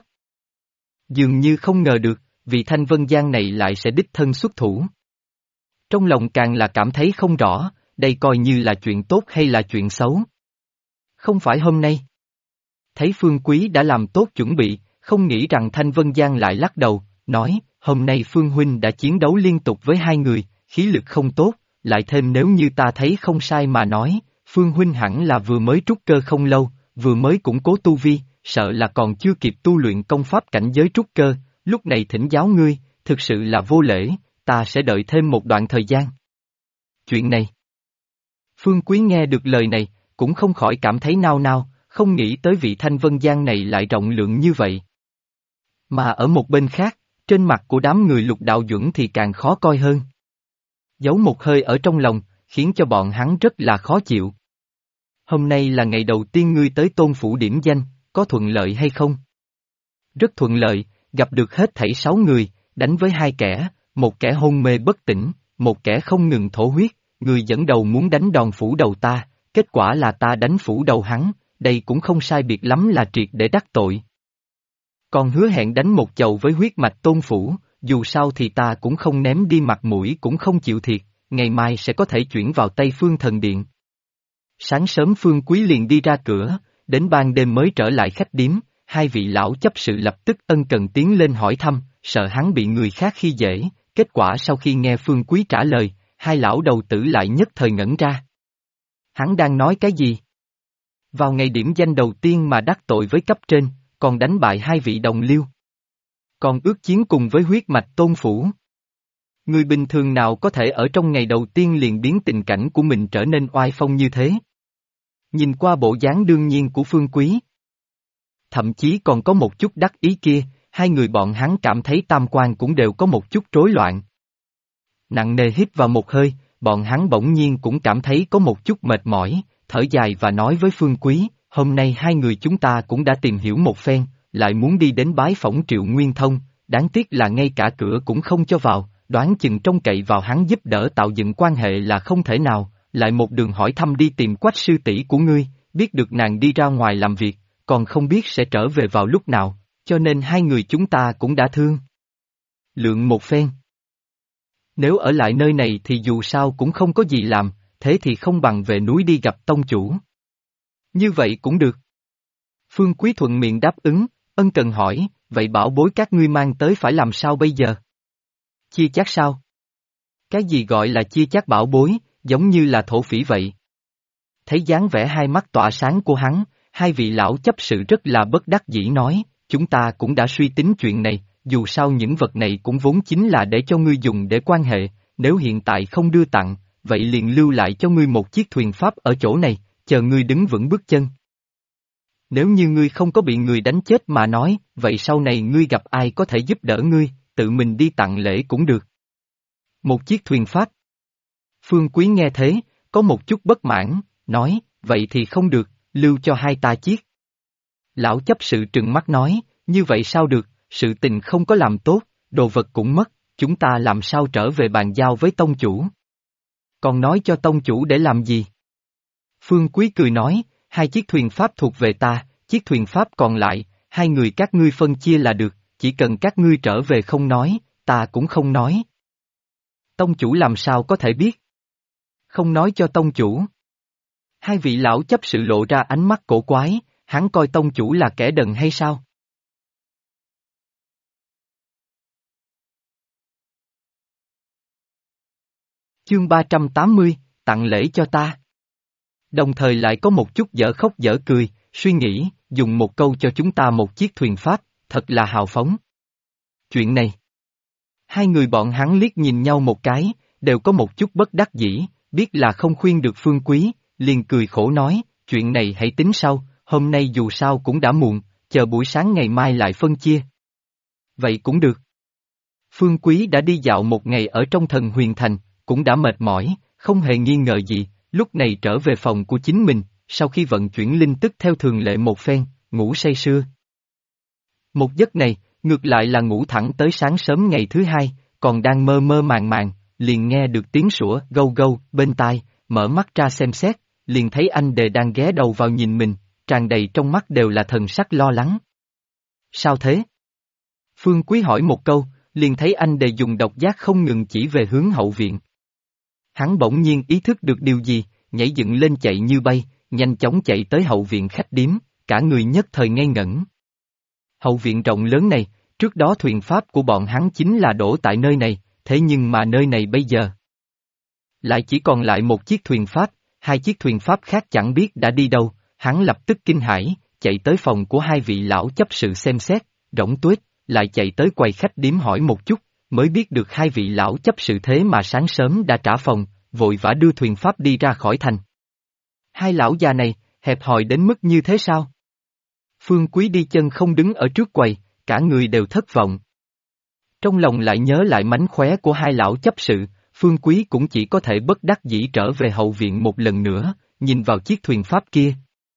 Dường như không ngờ được, vị Thanh Vân Giang này lại sẽ đích thân xuất thủ. Trong lòng càng là cảm thấy không rõ, đây coi như là chuyện tốt hay là chuyện xấu. Không phải hôm nay. Thấy Phương Quý đã làm tốt chuẩn bị, không nghĩ rằng Thanh Vân Giang lại lắc đầu, nói, hôm nay Phương huynh đã chiến đấu liên tục với hai người, khí lực không tốt, lại thêm nếu như ta thấy không sai mà nói, Phương huynh hẳn là vừa mới trúc cơ không lâu, vừa mới củng cố tu vi, sợ là còn chưa kịp tu luyện công pháp cảnh giới trúc cơ, lúc này thỉnh giáo ngươi, thực sự là vô lễ, ta sẽ đợi thêm một đoạn thời gian. Chuyện này. Phương Quý nghe được lời này, cũng không khỏi cảm thấy nao nao, không nghĩ tới vị Thanh Vân Giang này lại rộng lượng như vậy. Mà ở một bên khác, trên mặt của đám người Lục Đạo Duẩn thì càng khó coi hơn. Giấu một hơi ở trong lòng, khiến cho bọn hắn rất là khó chịu. Hôm nay là ngày đầu tiên ngươi tới Tôn Phủ điểm danh, có thuận lợi hay không? Rất thuận lợi, gặp được hết thảy 6 người, đánh với 2 kẻ, một kẻ hôn mê bất tỉnh, một kẻ không ngừng thổ huyết, người dẫn đầu muốn đánh đòn phủ đầu ta, kết quả là ta đánh phủ đầu hắn, đây cũng không sai biệt lắm là triệt để đắc tội. Còn hứa hẹn đánh một chầu với huyết mạch Tôn Phủ, dù sao thì ta cũng không ném đi mặt mũi cũng không chịu thiệt, ngày mai sẽ có thể chuyển vào Tây Phương Thần Điện. Sáng sớm Phương Quý liền đi ra cửa, đến ban đêm mới trở lại khách điếm, hai vị lão chấp sự lập tức ân cần tiến lên hỏi thăm, sợ hắn bị người khác khi dễ, kết quả sau khi nghe Phương Quý trả lời, hai lão đầu tử lại nhất thời ngẩn ra. Hắn đang nói cái gì? Vào ngày điểm danh đầu tiên mà đắc tội với cấp trên, còn đánh bại hai vị đồng liêu. Còn ước chiến cùng với huyết mạch Tôn Phủ. Người bình thường nào có thể ở trong ngày đầu tiên liền biến tình cảnh của mình trở nên oai phong như thế? Nhìn qua bộ dáng đương nhiên của Phương Quý. Thậm chí còn có một chút đắc ý kia, hai người bọn hắn cảm thấy tam quan cũng đều có một chút rối loạn. Nặng nề hít vào một hơi, bọn hắn bỗng nhiên cũng cảm thấy có một chút mệt mỏi, thở dài và nói với Phương Quý, hôm nay hai người chúng ta cũng đã tìm hiểu một phen, lại muốn đi đến bái phỏng Triệu Nguyên Thông, đáng tiếc là ngay cả cửa cũng không cho vào, đoán chừng trông cậy vào hắn giúp đỡ tạo dựng quan hệ là không thể nào, lại một đường hỏi thăm đi tìm Quách sư tỷ của ngươi, biết được nàng đi ra ngoài làm việc, còn không biết sẽ trở về vào lúc nào, cho nên hai người chúng ta cũng đã thương lượng một phen. Nếu ở lại nơi này thì dù sao cũng không có gì làm, thế thì không bằng về núi đi gặp tông chủ. Như vậy cũng được. Phương Quý thuận miệng đáp ứng, ân cần hỏi, vậy bảo bối các ngươi mang tới phải làm sao bây giờ? Chia chác sao? Cái gì gọi là chia chác bảo bối, giống như là thổ phỉ vậy. Thấy dáng vẻ hai mắt tỏa sáng của hắn, hai vị lão chấp sự rất là bất đắc dĩ nói, chúng ta cũng đã suy tính chuyện này, dù sao những vật này cũng vốn chính là để cho ngươi dùng để quan hệ, nếu hiện tại không đưa tặng, vậy liền lưu lại cho ngươi một chiếc thuyền pháp ở chỗ này, chờ ngươi đứng vững bước chân. Nếu như ngươi không có bị người đánh chết mà nói, vậy sau này ngươi gặp ai có thể giúp đỡ ngươi, tự mình đi tặng lễ cũng được. Một chiếc thuyền pháp. Phương Quý nghe thế, có một chút bất mãn, nói, vậy thì không được, lưu cho hai ta chiếc. Lão chấp sự trừng mắt nói, như vậy sao được, sự tình không có làm tốt, đồ vật cũng mất, chúng ta làm sao trở về bàn giao với tông chủ. Còn nói cho tông chủ để làm gì? Phương Quý cười nói, hai chiếc thuyền pháp thuộc về ta, chiếc thuyền pháp còn lại, hai người các ngươi phân chia là được, chỉ cần các ngươi trở về không nói, ta cũng không nói. Tông chủ làm sao có thể biết? Không nói cho tông chủ. Hai vị lão chấp sự lộ ra ánh mắt cổ quái, hắn coi tông chủ là kẻ đần hay sao? Chương 380, tặng lễ cho ta. Đồng thời lại có một chút dở khóc dở cười, suy nghĩ, dùng một câu cho chúng ta một chiếc thuyền pháp, thật là hào phóng. Chuyện này. Hai người bọn hắn liếc nhìn nhau một cái, đều có một chút bất đắc dĩ, biết là không khuyên được Phương Quý, liền cười khổ nói, chuyện này hãy tính sau, hôm nay dù sao cũng đã muộn, chờ buổi sáng ngày mai lại phân chia. Vậy cũng được. Phương Quý đã đi dạo một ngày ở trong Thần Huyền Thành, cũng đã mệt mỏi, không hề nghi ngờ gì, lúc này trở về phòng của chính mình, sau khi vận chuyển linh tức theo thường lệ một phen, ngủ say sưa. Một giấc này, ngược lại là ngủ thẳng tới sáng sớm ngày thứ hai, còn đang mơ mơ màng màng, liền nghe được tiếng sủa gâu gâu bên tai, mở mắt ra xem xét, liền thấy anh đề đang ghé đầu vào nhìn mình, tràn đầy trong mắt đều là thần sắc lo lắng. Sao thế? Phương Quý hỏi một câu, liền thấy anh đề dùng độc giác không ngừng chỉ về hướng hậu viện. Hắn bỗng nhiên ý thức được điều gì, nhảy dựng lên chạy như bay, nhanh chóng chạy tới hậu viện khách điếm, cả người nhất thời ngây ngẩn. Hậu viện rộng lớn này, trước đó thuyền pháp của bọn hắn chính là đổ tại nơi này, thế nhưng mà nơi này bây giờ lại chỉ còn lại một chiếc thuyền pháp, hai chiếc thuyền pháp khác chẳng biết đã đi đâu, hắn lập tức kinh hãi, chạy tới phòng của hai vị lão chấp sự xem xét, rỗng tuếch, lại chạy tới quầy khách điếm hỏi một chút, mới biết được hai vị lão chấp sự thế mà sáng sớm đã trả phòng, vội vã đưa thuyền pháp đi ra khỏi thành. Hai lão già này, hẹp hòi đến mức như thế sao? Phương Quý đi chân không đứng ở trước quầy, cả người đều thất vọng. Trong lòng lại nhớ lại mánh khóe của hai lão chấp sự, Phương Quý cũng chỉ có thể bất đắc dĩ trở về hậu viện một lần nữa, nhìn vào chiếc thuyền pháp kia.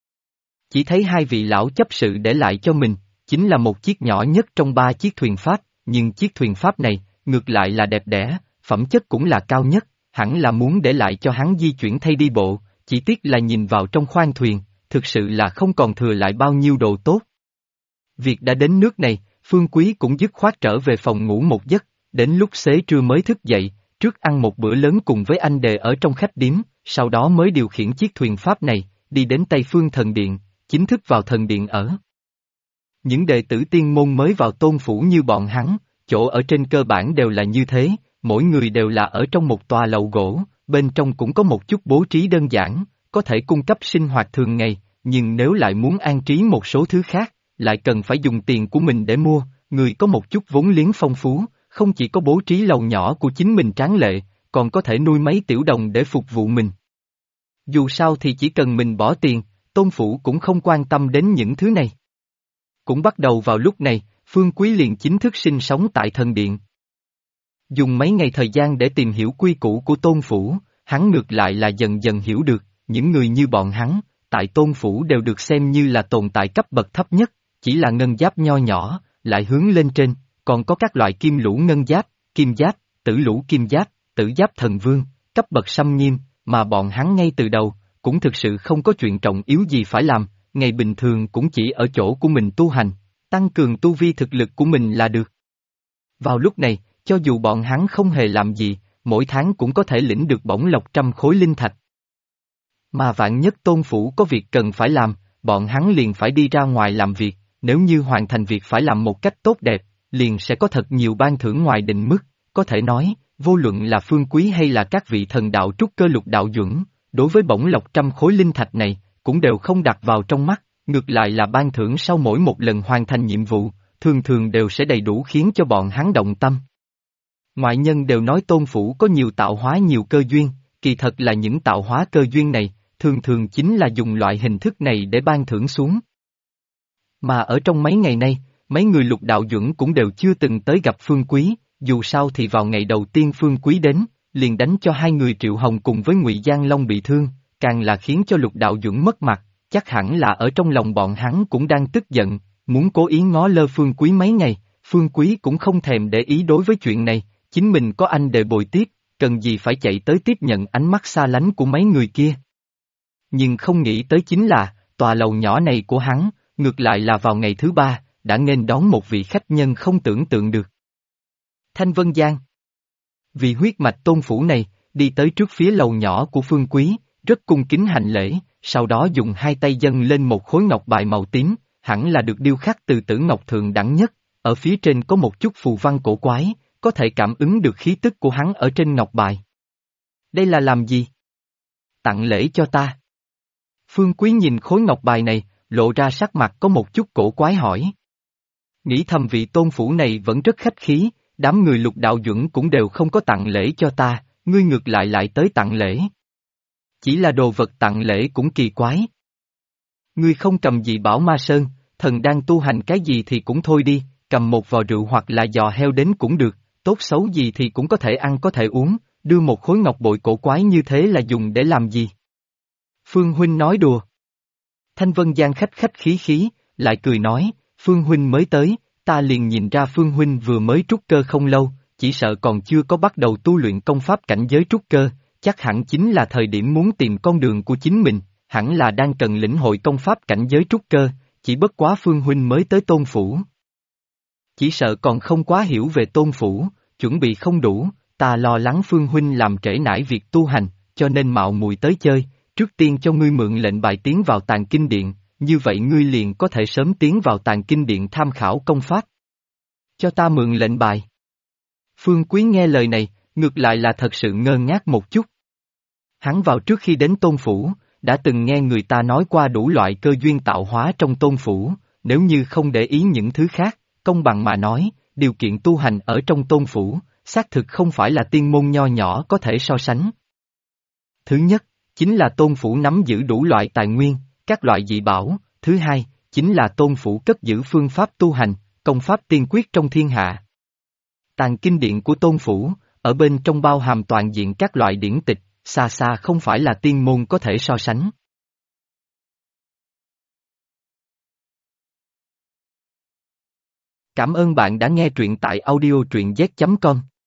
Chỉ thấy hai vị lão chấp sự để lại cho mình, chính là một chiếc nhỏ nhất trong ba chiếc thuyền pháp, nhưng chiếc thuyền pháp này, ngược lại là đẹp đẽ, phẩm chất cũng là cao nhất, hẳn là muốn để lại cho hắn di chuyển thay đi bộ, chỉ tiếc là nhìn vào trong khoang thuyền, thực sự là không còn thừa lại bao nhiêu đồ tốt. Việc đã đến nước này, Phương Quý cũng dứt khoát trở về phòng ngủ một giấc, đến lúc xế trưa mới thức dậy, trước ăn một bữa lớn cùng với anh đề ở trong khách điếm, sau đó mới điều khiển chiếc thuyền pháp này, đi đến Tây Phương Thần Điện, chính thức vào thần điện ở. Những đệ tử tiên môn mới vào tôn phủ như bọn hắn, chỗ ở trên cơ bản đều là như thế, mỗi người đều là ở trong một tòa lầu gỗ, bên trong cũng có một chút bố trí đơn giản, có thể cung cấp sinh hoạt thường ngày, nhưng nếu lại muốn an trí một số thứ khác, lại cần phải dùng tiền của mình để mua, người có một chút vốn liếng phong phú, không chỉ có bố trí lầu nhỏ của chính mình tráng lệ, còn có thể nuôi mấy tiểu đồng để phục vụ mình. Dù sao thì chỉ cần mình bỏ tiền, tôn phủ cũng không quan tâm đến những thứ này. Cũng bắt đầu vào lúc này, Phương Quý liền chính thức sinh sống tại thần điện. Dùng mấy ngày thời gian để tìm hiểu quy củ của tôn phủ, hắn ngược lại là dần dần hiểu được, những người như bọn hắn, tại tôn phủ đều được xem như là tồn tại cấp bậc thấp nhất, chỉ là ngân giáp nho nhỏ, lại hướng lên trên, còn có các loại kim lũ ngân giáp, kim giáp, tử lũ kim giáp, tử giáp thần vương, cấp bậc xâm nghiêm, mà bọn hắn ngay từ đầu, cũng thực sự không có chuyện trọng yếu gì phải làm, ngày bình thường cũng chỉ ở chỗ của mình tu hành, tăng cường tu vi thực lực của mình là được. Vào lúc này, cho dù bọn hắn không hề làm gì, mỗi tháng cũng có thể lĩnh được bổng lộc 100 khối linh thạch. Mà vạn nhất tôn phủ có việc cần phải làm, bọn hắn liền phải đi ra ngoài làm việc, nếu như hoàn thành việc phải làm một cách tốt đẹp, liền sẽ có thật nhiều ban thưởng ngoài định mức, có thể nói, vô luận là Phương Quý hay là các vị thần đạo trúc cơ lục đạo duẩn, đối với bổng lộc 100 khối linh thạch này, cũng đều không đặt vào trong mắt, ngược lại là ban thưởng sau mỗi một lần hoàn thành nhiệm vụ, thường thường đều sẽ đầy đủ khiến cho bọn hắn động tâm. Ngoại nhân đều nói tôn phủ có nhiều tạo hóa nhiều cơ duyên, kỳ thật là những tạo hóa cơ duyên này, thường thường chính là dùng loại hình thức này để ban thưởng xuống. Mà ở trong mấy ngày nay, mấy người lục đạo duẩn cũng đều chưa từng tới gặp Phương Quý, dù sao thì vào ngày đầu tiên Phương Quý đến, liền đánh cho hai người Triệu Hồng cùng với Ngụy Giang Long bị thương, càng là khiến cho lục đạo duẩn mất mặt, chắc hẳn là ở trong lòng bọn hắn cũng đang tức giận, muốn cố ý ngó lơ Phương Quý mấy ngày, Phương Quý cũng không thèm để ý đối với chuyện này, chính mình có anh để bồi tiếp, cần gì phải chạy tới tiếp nhận ánh mắt xa lánh của mấy người kia. Nhưng không nghĩ tới chính là, tòa lầu nhỏ này của hắn, ngược lại là vào ngày thứ ba, đã nghênh đón một vị khách nhân không tưởng tượng được. Thanh Vân Giang. Vì huyết mạch tôn phủ này, đi tới trước phía lầu nhỏ của Phương Quý, rất cung kính hành lễ, sau đó dùng hai tay dâng lên một khối ngọc bài màu tím, hẳn là được điêu khắc từ tử ngọc thượng đẳng nhất, ở phía trên có một chút phù văn cổ quái, có thể cảm ứng được khí tức của hắn ở trên ngọc bài. Đây là làm gì? Tặng lễ cho ta. Phương Quý nhìn khối ngọc bài này, lộ ra sắc mặt có một chút cổ quái hỏi. Nghĩ thầm vị tôn phủ này vẫn rất khách khí, đám người lục đạo duẩn cũng đều không có tặng lễ cho ta, ngươi ngược lại tới tặng lễ. Chỉ là đồ vật tặng lễ cũng kỳ quái. Ngươi không cầm gì bảo ma sơn, thần đang tu hành cái gì thì cũng thôi đi, cầm một vò rượu hoặc là giò heo đến cũng được, tốt xấu gì thì cũng có thể ăn có thể uống, đưa một khối ngọc bội cổ quái như thế là dùng để làm gì? Phương Huynh nói đùa. Thanh Vân Giang khách khách khí khí, lại cười nói, Phương Huynh mới tới, ta liền nhìn ra Phương Huynh vừa mới trúc cơ không lâu, chỉ sợ còn chưa có bắt đầu tu luyện công pháp cảnh giới trúc cơ, chắc hẳn chính là thời điểm muốn tìm con đường của chính mình, hẳn là đang cần lĩnh hội công pháp cảnh giới trúc cơ, chỉ bất quá Phương Huynh mới tới tôn phủ. Chỉ sợ còn không quá hiểu về tôn phủ, chuẩn bị không đủ, ta lo lắng Phương Huynh làm trễ nải việc tu hành, cho nên mạo muội tới chơi, trước tiên cho ngươi mượn lệnh bài tiến vào tàng kinh điện, như vậy ngươi liền có thể sớm tiến vào tàng kinh điện tham khảo công pháp. Cho ta mượn lệnh bài. Phương Quý nghe lời này, ngược lại là thật sự ngơ ngác một chút. Hắn vào trước khi đến tôn phủ, đã từng nghe người ta nói qua đủ loại cơ duyên tạo hóa trong tôn phủ, nếu như không để ý những thứ khác, công bằng mà nói, điều kiện tu hành ở trong tôn phủ, xác thực không phải là tiên môn nho nhỏ có thể so sánh. Thứ nhất, chính là tôn phủ nắm giữ đủ loại tài nguyên, các loại dị bảo, thứ hai, chính là tôn phủ cất giữ phương pháp tu hành, công pháp tiên quyết trong thiên hạ. Tàng kinh điện của tôn phủ, ở bên trong bao hàm toàn diện các loại điển tịch, xa xa không phải là tiên môn có thể so sánh. Cảm ơn bạn đã nghe truyện tại audio truyện z.com.